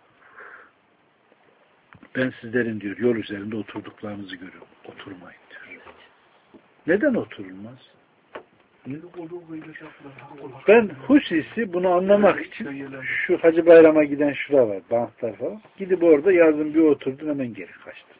Ben sizlerin diyor yol üzerinde oturduklarınızı görüyorum. Oturmayın diyor. Neden oturulmaz? Ben husisi bunu anlamak için şu Hacı Bayram'a giden şura var. Banklar falan. Gidip orada yazın bir oturdum, hemen geri kaçtım.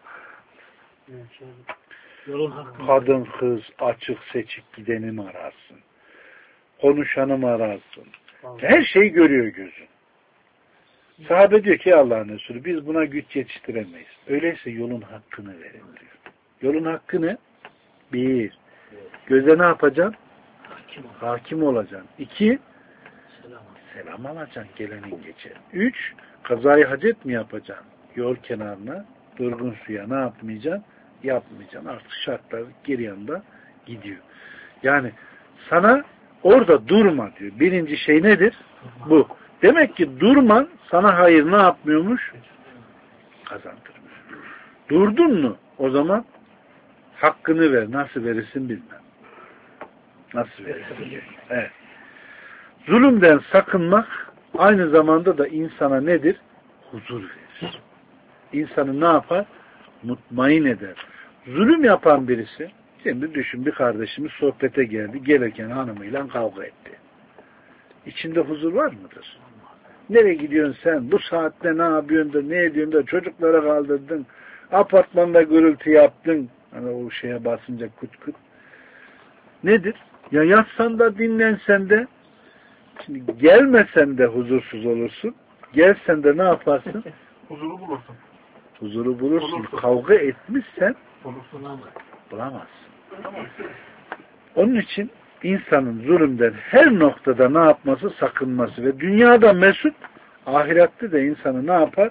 Kadın kız açık seçik gideni mi ararsın? Konuşanı mı ararsın? Her şeyi görüyor gözün. Sahabe diyor ki Allah'ın Resulü, biz buna güç yetiştiremeyiz. Öyleyse yolun hakkını verin diyor. Yolun hakkı ne? Bir, göze ne yapacaksın? Hakim olacaksın. İki, selam alacaksın gelenin geçen. Üç, kazayı hacet mi yapacaksın? Yol kenarına, durgun suya ne yapmayacaksın? Yapmayacaksın. Artık şartlar geri yanında gidiyor. Yani sana orada durma diyor. Birinci şey nedir? Bu. Demek ki durman sana hayır ne yapmıyormuş? Kazandırmıyor. Durdun mu? O zaman hakkını ver. Nasıl verirsin bilmem. Nasıl verirsin? Evet. Zulümden sakınmak aynı zamanda da insana nedir? Huzur verir. İnsanı ne yapar? Mutmain eder. Zulüm yapan birisi, şimdi düşün, bir kardeşimiz sohbete geldi, gelirken hanımıyla kavga etti. İçinde huzur var mıdır? Nereye gidiyorsun sen? Bu saatte ne yapıyorsun da, ne ediyorsun da, çocuklara kaldırdın, apartmanda gürültü yaptın, hani o şeye basınca kut kut. Nedir? Ya yatsan da dinlensen de, şimdi gelmesen de huzursuz olursun, gelsen de ne yaparsın? Huzuru bulursun. Huzuru bulursun. Kavga etmişsen bulamazsın. Onun için insanın zulümden her noktada ne yapması? Sakınması ve dünyada mesut, ahirette de insanı ne yapar?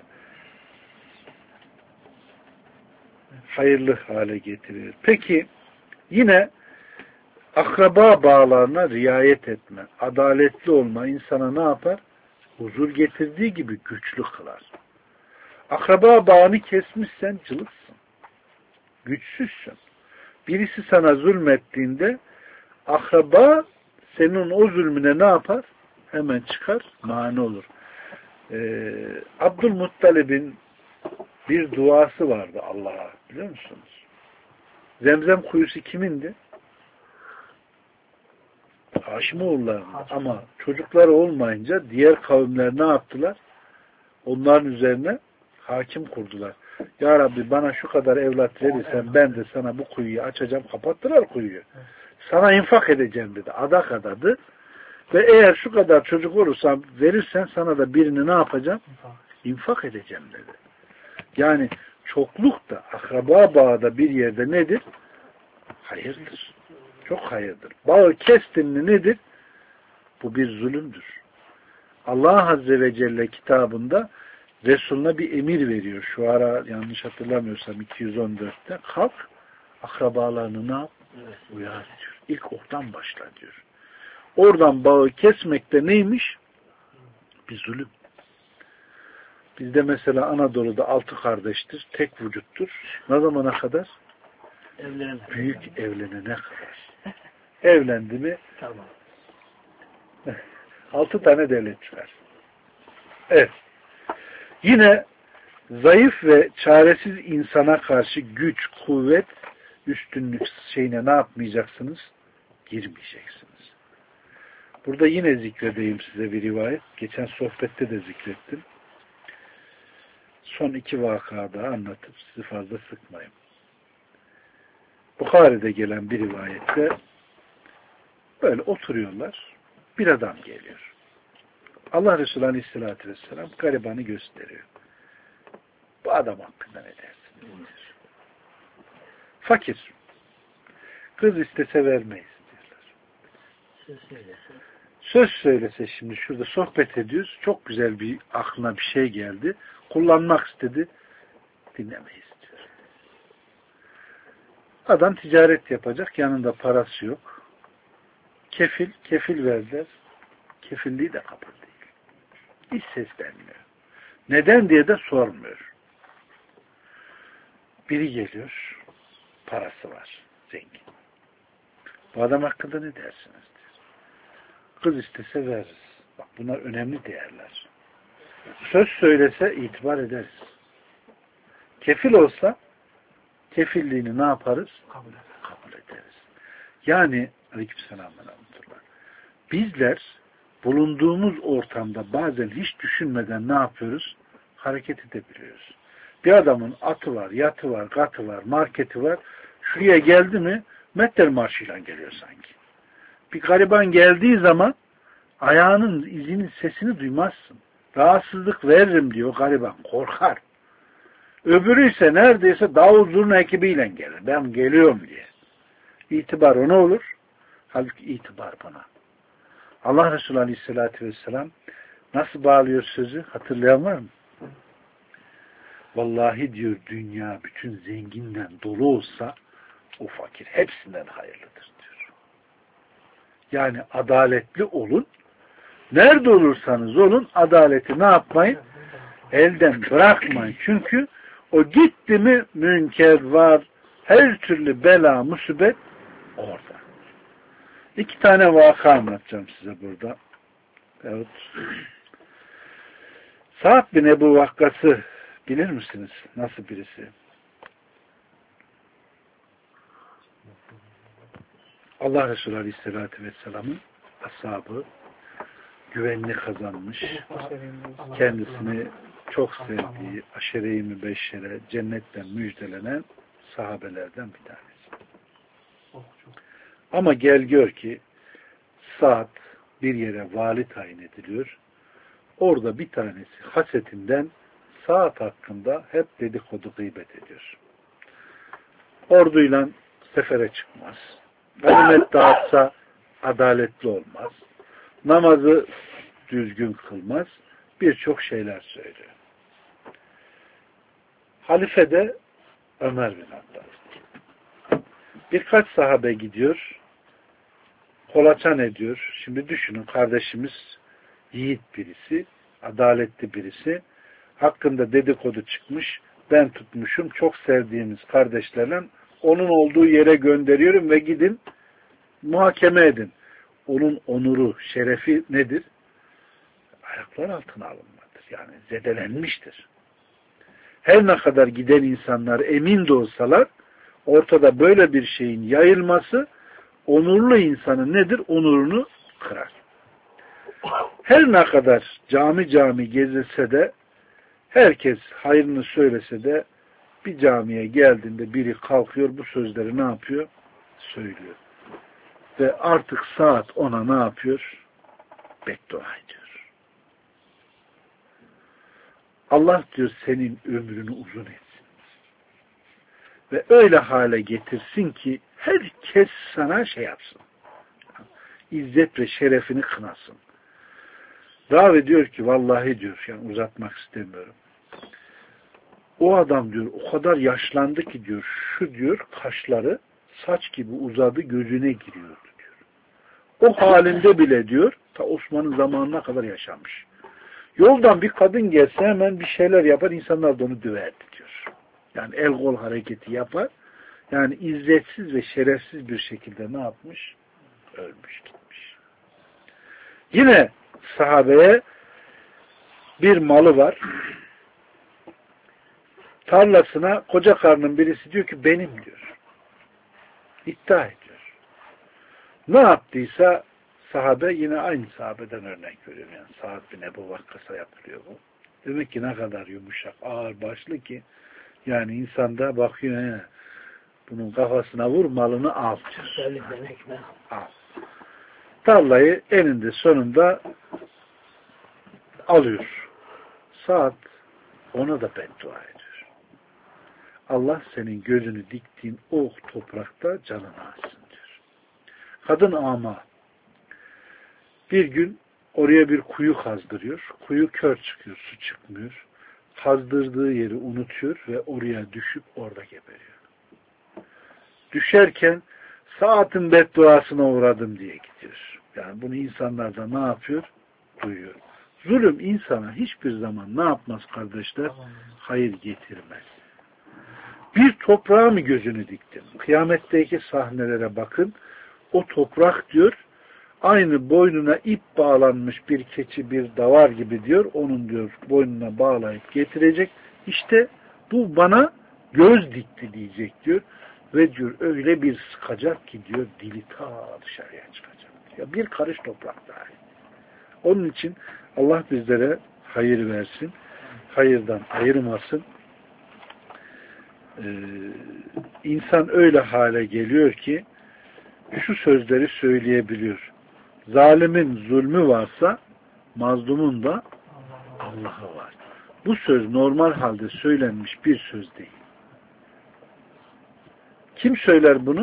Hayırlı hale getirir. Peki yine akraba bağlarına riayet etme, adaletli olma insana ne yapar? Huzur getirdiği gibi güçlü kılar. Akraba bağını kesmişsen cılıksın. Güçsüzsün. Birisi sana zulmettiğinde akraba senin o zulmüne ne yapar? Hemen çıkar, mani olur. Abdülmuttalib'in bir duası vardı Allah'a. Biliyor musunuz? Zemzem kuyusu kimindi? Haşimoğulları'nın. Ama çocukları olmayınca diğer kavimler ne yaptılar? Onların üzerine hakim kurdular. Ya Rabbi bana şu kadar evlat verirsen ben de sana bu kuyuyu açacağım. Kapattılar kuyuyu. Sana infak edeceğim dedi. Adak adadı. Ve eğer şu kadar çocuk olursam verirsen sana da birini ne yapacağım? İnfak edeceğim dedi. Yani çokluk da akraba bağı da bir yerde nedir? Hayırdır. Çok hayırdır. Bağı kestin mi nedir? Bu bir zulümdür. Allah Azze ve Celle kitabında Resulüne bir emir veriyor. Şu ara yanlış hatırlamıyorsam 214'te kalk akrabalarını ne yap? Uyar diyor. İlk oradan başla diyor. Oradan bağı kesmekte neymiş? Bir zulüm. Bizde mesela Anadolu'da 6 kardeştir. Tek vücuttur. Ne zamana kadar? Büyük evlenene kadar. Evlendi mi? Tamam. 6 tane devlet çıkar. Evet. Yine zayıf ve çaresiz insana karşı güç, kuvvet, üstünlük şeyine ne yapmayacaksınız? Girmeyeceksiniz. Burada yine zikredeyim size bir rivayet. Geçen sohbette de zikrettim. Son 2 vakada anlatıp sizi fazla sıkmayayım. Bukhari'de gelen bir rivayette böyle oturuyorlar. Bir adam geliyor. Allah Resulü Aleyhisselatü Vesselam garibanı gösteriyor. Bu adam hakkında ne dersiniz? Fakir. Kız istese vermeyiz diyorlar. Söz söylese şimdi şurada sohbet ediyoruz. Çok güzel bir aklına bir şey geldi. Kullanmak istedi. Dinlemeyiz diyor. Adam ticaret yapacak. Yanında parası yok. Kefil verdiler. Kefilliği de kabul değil. Hiç seslenmiyor. Neden diye de sormuyor. Biri geliyor. Parası var. Zengin. Bu adam hakkında ne dersiniz diyor. Kız istese veririz. Bak bunlar önemli değerler. Söz söylese itibar ederiz. Kefil olsa kefilliğini ne yaparız? Kabul ederiz. Yani aleykümselam ve rahmetullah. Bizler bulunduğumuz ortamda bazen hiç düşünmeden ne yapıyoruz? Hareket edebiliyoruz. Bir adamın atı var, yatı var, katı var, marketi var. Şuraya geldi mi Metter marşıyla geliyor sanki. Bir gariban geldiği zaman ayağının izinin sesini duymazsın. Rahatsızlık veririm diyor gariban. Korkar. Öbürü ise neredeyse davul zurna ekibiyle gelir. Ben geliyorum diye. İtibar ona olur. Halbuki itibar bana. Allah Resulü Aleyhisselatü Vesselam nasıl bağlıyor sözü? Hatırlayan var mı? Vallahi diyor dünya bütün zenginden dolu olsa o fakir hepsinden hayırlıdır diyor. Yani adaletli olun. Nerede olursanız olun adaleti ne yapmayın? Elden bırakmayın. Çünkü o gitti mi münker var. Her türlü bela, musibet orada. 2 tane vaka anlatacağım size burada. Evet. Sa'd bin Ebu Vakkas'ı bilir misiniz? Nasıl birisi? Allah Resulü Aleyhisselatü Vesselam'ın ashabı güvenini kazanmış. Kendisini çok sevdiği aşere-i mübeşşere cennetten müjdelenen sahabelerden bir tanesi. Ama gel gör ki Sa'd bir yere vali tayin ediliyor. Orada bir tanesi hasetinden Sa'd hakkında hep dedikodu gıybet ediyor. Orduyla sefere çıkmaz. Ganimet dağıtsa adaletli olmaz. Namazı düzgün kılmaz. Birçok şeyler söylüyor. Halife de Ömer bin Hattab. Birkaç sahabe gidiyor. Kolaçan ediyor. Şimdi düşünün kardeşimiz yiğit birisi, adaletli birisi. Hakkında dedikodu çıkmış. Ben tutmuşum. Çok sevdiğimiz kardeşlerle onun olduğu yere gönderiyorum ve gidin muhakeme edin. Onun onuru, şerefi nedir? Ayaklar altına alınmadır. Yani zedelenmiştir. Her ne kadar giden insanlar emin de olsalar, ortada böyle bir şeyin yayılması onurlu insanın nedir? Onurunu kırar. Her ne kadar cami gezilse de, herkes hayrını söylese de, bir camiye geldiğinde biri kalkıyor, bu sözleri ne yapıyor? Söylüyor. Ve artık saat ona ne yapıyor? Beddua ediyor. Allah diyor senin ömrünü uzun etsin. Ve öyle hale getirsin ki herkes sana şey yapsın. İzzet ve şerefini kınasın. Ravi diyor ki vallahi diyor, yani uzatmak istemiyorum. O adam diyor o kadar yaşlandı ki diyor, şu diyor kaşları saç gibi uzadı, gözüne giriyordu diyor. O halinde bile diyor ta Osman'ın zamanına kadar yaşamış. Yoldan bir kadın gelse hemen bir şeyler yapar, insanlar da onu döverdi diyor. Yani el kol hareketi yapar. Yani izzetsiz ve şerefsiz bir şekilde ne yapmış? Ölmüş gitmiş. Yine sahabeye bir malı var. Tarlasına koca karının birisi diyor ki benim diyor. İddia ediyor. Ne yaptıysa sahabe, yine aynı sahabeden örnek veriyorum. Yani Sa'd bin Ebu Vakkas'a yapılıyor bu. Demek ki ne kadar yumuşak, ağır başlı ki yani insanda bakıyor, bunun kafasına vur, malını al diyor. Al. Tarlayı eninde sonunda alıyor. Sa'd ona da beddua ediyor. Allah senin gözünü diktiğin o toprakta canını alsın diyor. Kadın ama bir gün oraya bir kuyu kazdırıyor. Kuyu kör çıkıyor, su çıkmıyor. Kazdırdığı yeri unutuyor ve oraya düşüp orada geberiyor. Düşerken Sa'd'ın bedduasına uğradım diye gidiyor. Yani bunu insanlar da ne yapıyor? Duyuyor. Zulüm insana hiçbir zaman ne yapmaz kardeşler? Hayır getirmez. Bir toprağa mı gözünü diktin? Kıyametteki sahnelere bakın. O toprak diyor, aynı boynuna ip bağlanmış bir keçi, bir davar gibi diyor. Onun diyor boynuna bağlayıp getirecek. İşte bu bana göz dikti diyecek diyor. Ve diyor öyle bir sıkacak ki diyor dili ta dışarıya çıkacak. Ya bir karış toprak dahi. Onun için Allah bizlere hayır versin. Hayırdan ayırmasın. İnsan öyle hale geliyor ki şu sözleri söyleyebiliyor. Zalimin zulmü varsa mazlumun da Allah'ı var. Bu söz normal halde söylenmiş bir söz değil. Kim söyler bunu?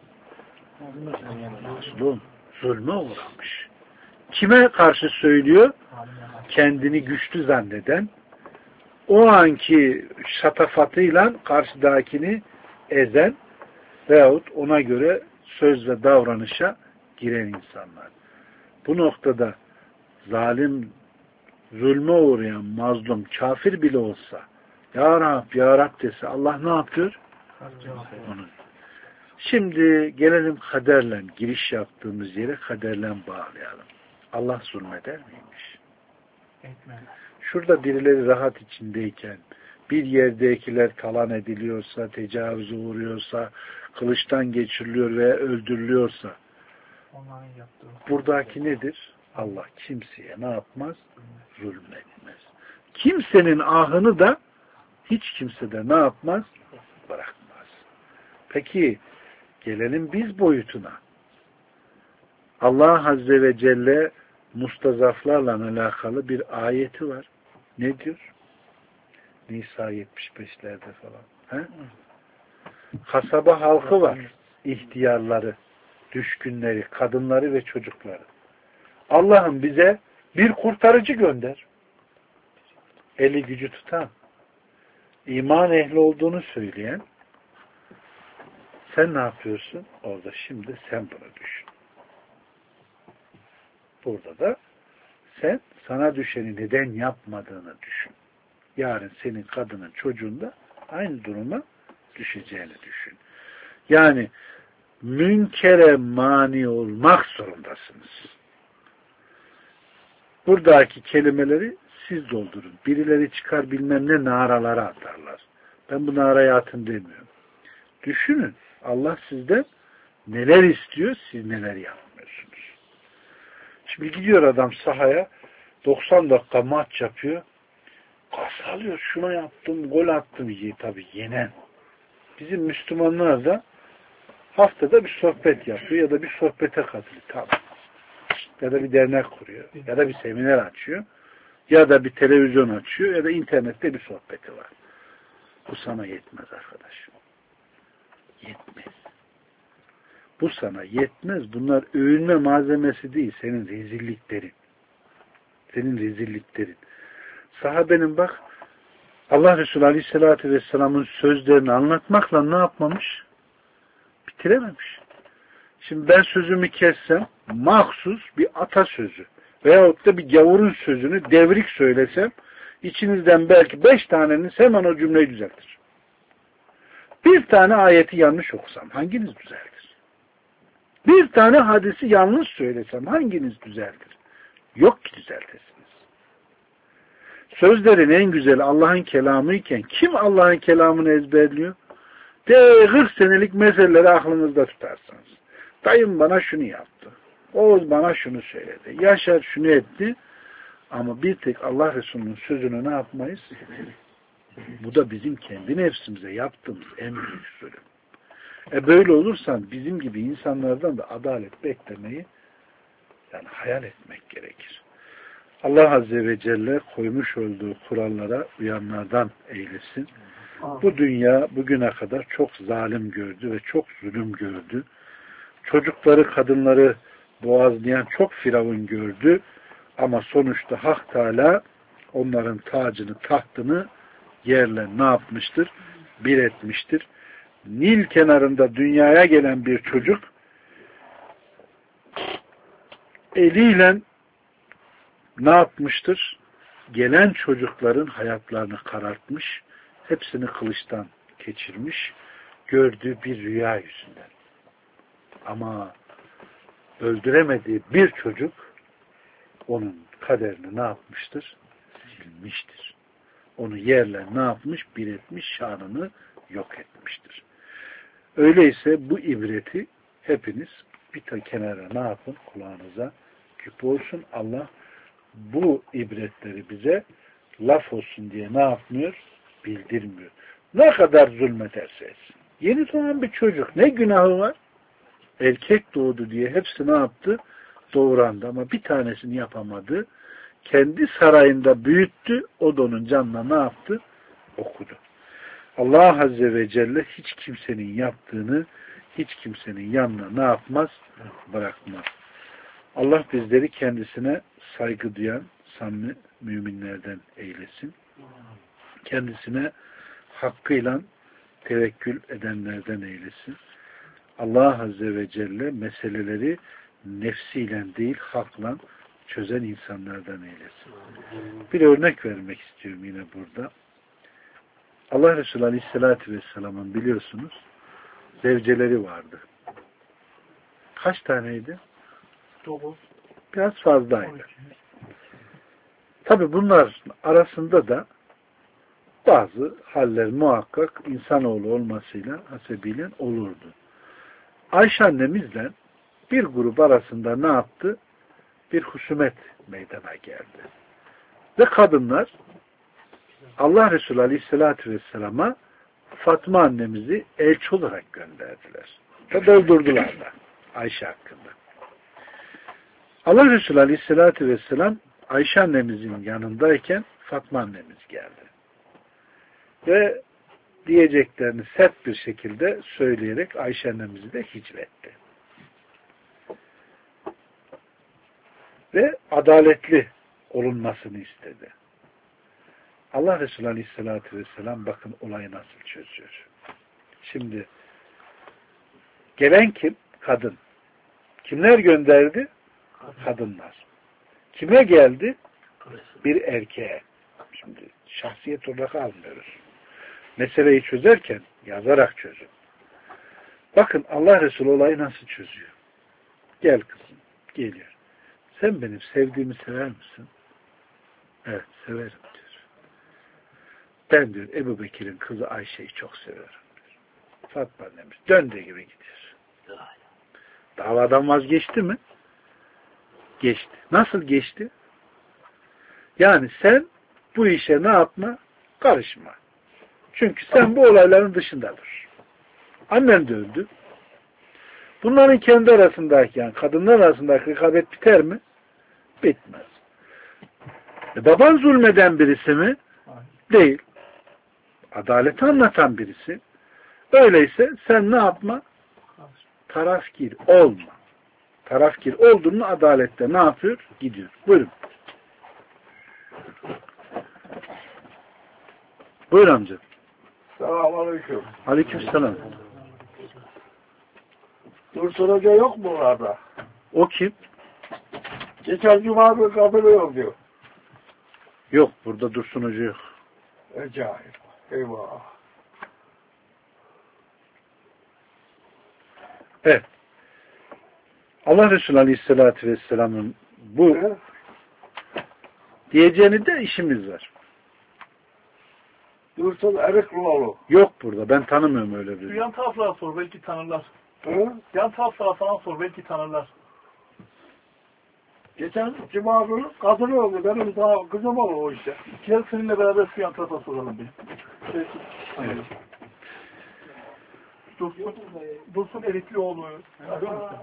Mazlum. Zulme uğramış. Kime karşı söylüyor? Kendini güçlü zanneden, o anki şatafatıyla karşıdakini ezen veyahut ona göre söz ve davranışa giren insanlar. Bu noktada zalim, zulme uğrayan, mazlum, kafir bile olsa Ya Rab, Ya Rab dese Allah ne yapıyor? Onu. Şimdi gelelim kaderle, giriş yaptığımız yere kaderle bağlayalım. Allah zulmeder miymiş? Etmez. Şurada birileri rahat içindeyken, bir yerdekiler talan ediliyorsa, tecavüze uğruyorsa, kılıçtan geçiriliyor veya öldürülüyorsa, buradaki nedir? Allah kimseye ne yapmaz? Zulmetmez. Kimsenin ahını da hiç kimse de ne yapmaz? Bırakmaz. Peki gelelim biz boyutuna. Allah Azze ve Celle mustazaflarla alakalı bir ayeti var. Ne diyor? Nisa 75'lerde falan. He? Kasaba halkı var. İhtiyarları, düşkünleri, kadınları ve çocukları. Allah'ım bize bir kurtarıcı gönder. Eli gücü tutan, iman ehli olduğunu söyleyen, sen ne yapıyorsun? Orada şimdi sen bunu düşün. Burada da sen sana düşeni neden yapmadığını düşün. Yarın senin kadının, çocuğun da aynı duruma düşeceğini düşün. Yani münkere mani olmak zorundasınız. Buradaki kelimeleri siz doldurun. Birileri çıkar bilmem ne naralara atarlar. Ben bu naraya atın demiyorum. Düşünün. Allah sizden neler istiyor, siz neler yapmıyorsunuz. Şimdi gidiyor adam sahaya 90 dakika maç yapıyor. Kas alıyor. Şunu yaptım, gol attım. Tabii yenen. Bizim Müslümanlar da haftada bir sohbet yapıyor ya da bir sohbete katılıyor. Tamam. Ya da bir dernek kuruyor. Ya da bir seminer açıyor. Ya da bir televizyon açıyor. Ya da internette bir sohbeti var. Bu sana yetmez arkadaş. Yetmez. Bu sana yetmez. Bunlar övünme malzemesi değil. Senin rezilliklerin. Senin rezilliklerin. Sahabenin bak Allah Resulü Aleyhisselatü Vesselam'ın sözlerini anlatmakla ne yapmamış? Bitirememiş. Şimdi ben sözümü kessem mahsus bir atasözü veyahut da bir gavurun sözünü devrik söylesem içinizden belki 5 taneniz hemen o cümleyi düzeltir. Bir tane ayeti yanlış okusam hanginiz düzeltir? Bir tane hadisi yanlış söylesem hanginiz düzeltir? Yok ki düzeltesiniz. Sözlerin en güzeli Allah'ın kelamı iken kim Allah'ın kelamını ezberliyor? 40 senelik meseleleri aklınızda tutarsınız. Dayım bana şunu yaptı. Oğuz bana şunu söyledi. Yaşar şunu etti. Ama bir tek Allah Resulü'nün sözünü ne yapmayız? Bu da bizim kendi nefsimize yaptığımız en büyük zulüm. Böyle olursan bizim gibi insanlardan da adalet beklemeyi yani hayal etmek gerekir. Allah Azze ve Celle koymuş olduğu kurallara uyanlardan eylesin. Bu dünya bugüne kadar çok zalim gördü ve çok zulüm gördü. Çocukları, kadınları boğazlayan çok firavun gördü. Ama sonuçta Hak Teala onların tacını, tahtını yerle ne yapmıştır? Bir etmiştir. Nil kenarında dünyaya gelen bir çocuk eliyle ne yapmıştır? Gelen çocukların hayatlarını karartmış, hepsini kılıçtan geçirmiş, gördüğü bir rüya yüzünden. Ama öldüremediği bir çocuk onun kaderini ne yapmıştır? Silmiştir. Onu yerle ne yapmış? Bir etmiş, şanını yok etmiştir. Öyleyse bu ibreti hepiniz bir kenara ne yapın? Kulağınıza küp olsun. Allah bu ibretleri bize laf olsun diye ne yapmıyor? Bildirmiyor. Ne kadar zulmederse etsin. Yeni doğan bir çocuk ne günahı var? Erkek doğdu diye hepsi ne yaptı? Doğurandı ama bir tanesini yapamadı. Kendi sarayında büyüttü. O da onun canına ne yaptı? Okudu. Allah Azze ve Celle hiç kimsenin yaptığını hiç kimsenin yanına ne yapmaz? Bırakmaz. Allah bizleri kendisine saygı duyan samimi müminlerden eylesin. Kendisine hakkıyla tevekkül edenlerden eylesin. Allah Azze ve Celle meseleleri nefsiyle değil hakla çözen insanlardan eylesin. Bir örnek vermek istiyorum yine burada. Allah Resulü Aleyhisselatü Vesselam'ın biliyorsunuz zevceleri vardı. Kaç taneydi? 9. Biraz fazlaydı. Tabi bunlar arasında da bazı haller muhakkak insanoğlu olmasıyla hasebiyle olurdu. Ayşe annemizle bir grup arasında ne yaptı? Bir husumet meydana geldi. Ve kadınlar Allah Resulü Aleyhisselatü Vesselam'a Fatma annemizi elçi olarak gönderdiler. Ve doldurdular da Ayşe hakkında. Allah Resulü Aleyhisselatü Vesselam Ayşe annemizin yanındayken Fatma annemiz geldi. Ve diyeceklerini sert bir şekilde söyleyerek Ayşe annemizi de hicvetti. Ve adaletli olunmasını istedi. Allah Resulü Aleyhisselatü Vesselam bakın olayı nasıl çözüyor. Şimdi gelen kim? Kadın. Kimler gönderdi? Kadınlar. Kime geldi? Bir erkeğe. Şimdi şahsiyet olarak almıyoruz. Meseleyi çözerken yazarak çözün. Bakın Allah Resulü olayı nasıl çözüyor. Gel kızım. Geliyor. Sen benim sevdiğimi sever misin? Evet, severim diyor. Ben diyor Ebu Bekir'in kızı Ayşe'yi çok severim diyor. Fatma annemiz döndüğü gibi gidiyor. Davadan vazgeçti mi? Geçti. Nasıl geçti? Yani sen bu işe ne yapma? Karışma. Çünkü sen bu olayların dışında dur. Annen de öldü. Bunların kendi arasındaki, yani kadınlar arasındaki rekabet biter mi? Bitmez. Baban zulmeden birisi mi? Değil. Adaleti anlatan birisi. Öyleyse sen ne yapma? Tarafgir olma. Tarafgir olduğunu adalette ne yapıyor? Gidiyor. Buyurun. Buyur amca. Selamünaleyküm. Aleykümselam. Dursun Hoca yok mu orada? O kim? Geçen cuma bir katılıyor diyor. Yok. Burada Dursun Hoca yok. Cahil. Eyvah. Evet. Allah Resulü Aleyhisselatü Vesselam'ın bu diyeceğini de işimiz var. Dursun Erikloğlu. Yok burada. Ben tanımıyorum öyle Şu bir. yan taraflara sor, belki tanırlar. Hı? Yan taraflara falan sor, belki tanırlar. Geçen cuma günü katılıyordu. Benim daha kızım olur o işte. Gel seninle beraber şu yan tarafa soralım bir. Evet. Dursun Eriklioğlu. Arıyor musun?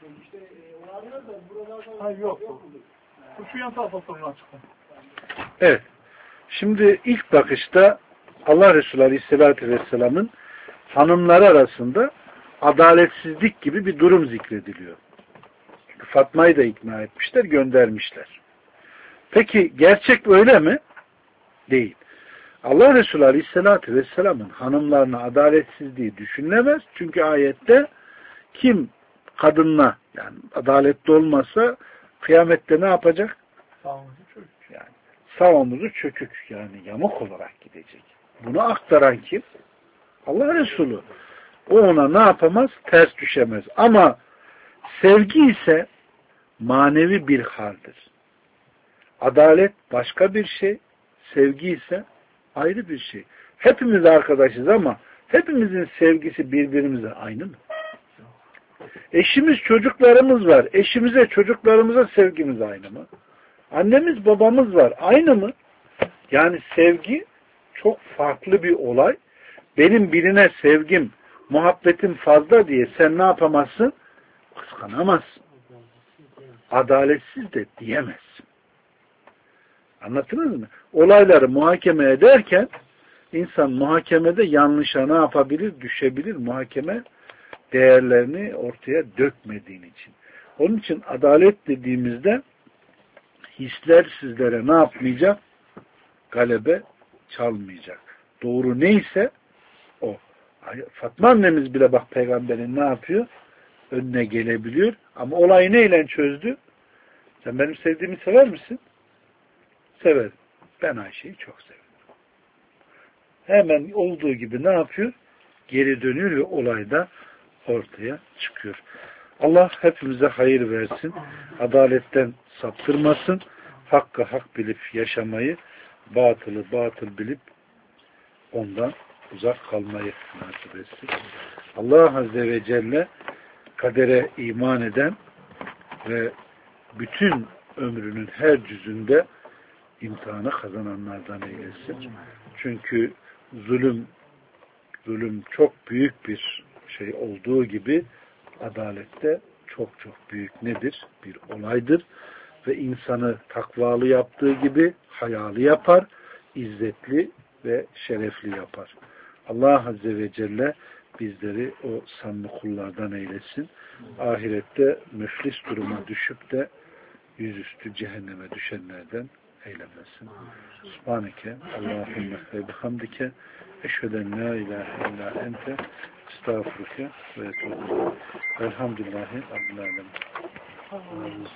Hayır yok. Şu yan tarafa sorun açıkla. Evet. Şimdi ilk bakışta Allah Resulü Aleyhisselatü Vesselam'ın hanımları arasında adaletsizlik gibi bir durum zikrediliyor. Fatma'yı da ikna etmişler, göndermişler. Peki gerçek öyle mi? Değil. Allah Resulü Aleyhisselatü Vesselam'ın hanımlarına adaletsizliği düşünülemez. Çünkü ayette kim kadınla yani adaletli olmasa kıyamette ne yapacak? Yani sağ omuzu çökük yani yamuk olarak gidecek. Bunu aktaran kim? Allah Resulü. O ona ne yapamaz? Ters düşemez. Ama sevgi ise manevi bir haldir. Adalet başka bir şey, sevgi ise ayrı bir şey. Hepimiz arkadaşız ama hepimizin sevgisi birbirimize aynı mı? Eşimiz, çocuklarımız var. Eşimize, çocuklarımıza sevgimiz aynı mı? Annemiz, babamız var. Aynı mı? Yani sevgi çok farklı bir olay. Benim birine sevgim, muhabbetim fazla diye sen ne yapamazsın? Kıskanamazsın. Adaletsiz de diyemezsin. Anlattınız mı? Olayları muhakeme ederken insan muhakemede yanlışa ne yapabilir? Düşebilir. Muhakeme değerlerini ortaya dökmediğin için. Onun için adalet dediğimizde hisler sizlere ne yapmayacak? Galebe çalmayacak. Doğru neyse o. Fatma annemiz bile bak peygamberin ne yapıyor? Önüne gelebiliyor. Ama olayı neyle çözdü? Sen benim sevdiğimi sever misin? Severim. Ben Ayşe'yi çok severim. Hemen olduğu gibi ne yapıyor? Geri dönüyor ve olayda ortaya çıkıyor. Allah hepimize hayır versin. Adaletten saptırmasın. Hakkı hak bilip yaşamayı, batılı batıl bilip ondan uzak kalmayı nasip etsin. Allah Azze ve Celle kadere iman eden ve bütün ömrünün her cüzünde imtihanı kazananlardan eylesin. Çünkü zulüm çok büyük bir şey olduğu gibi adalette çok çok büyük nedir? Bir olaydır. Ve insanı takvalı yaptığı gibi hayalı yapar, izzetli ve şerefli yapar. Allah Azze ve Celle bizleri o samimi kullardan eylesin. Ahirette müflis duruma düşüp de yüzüstü cehenneme düşenlerden eylemesin. Subhaneke Allahümme ve bihamdike eşheden la ilahe illa ente estağfurüke ve etûbü. Elhamdülillahi Rabbil alemin.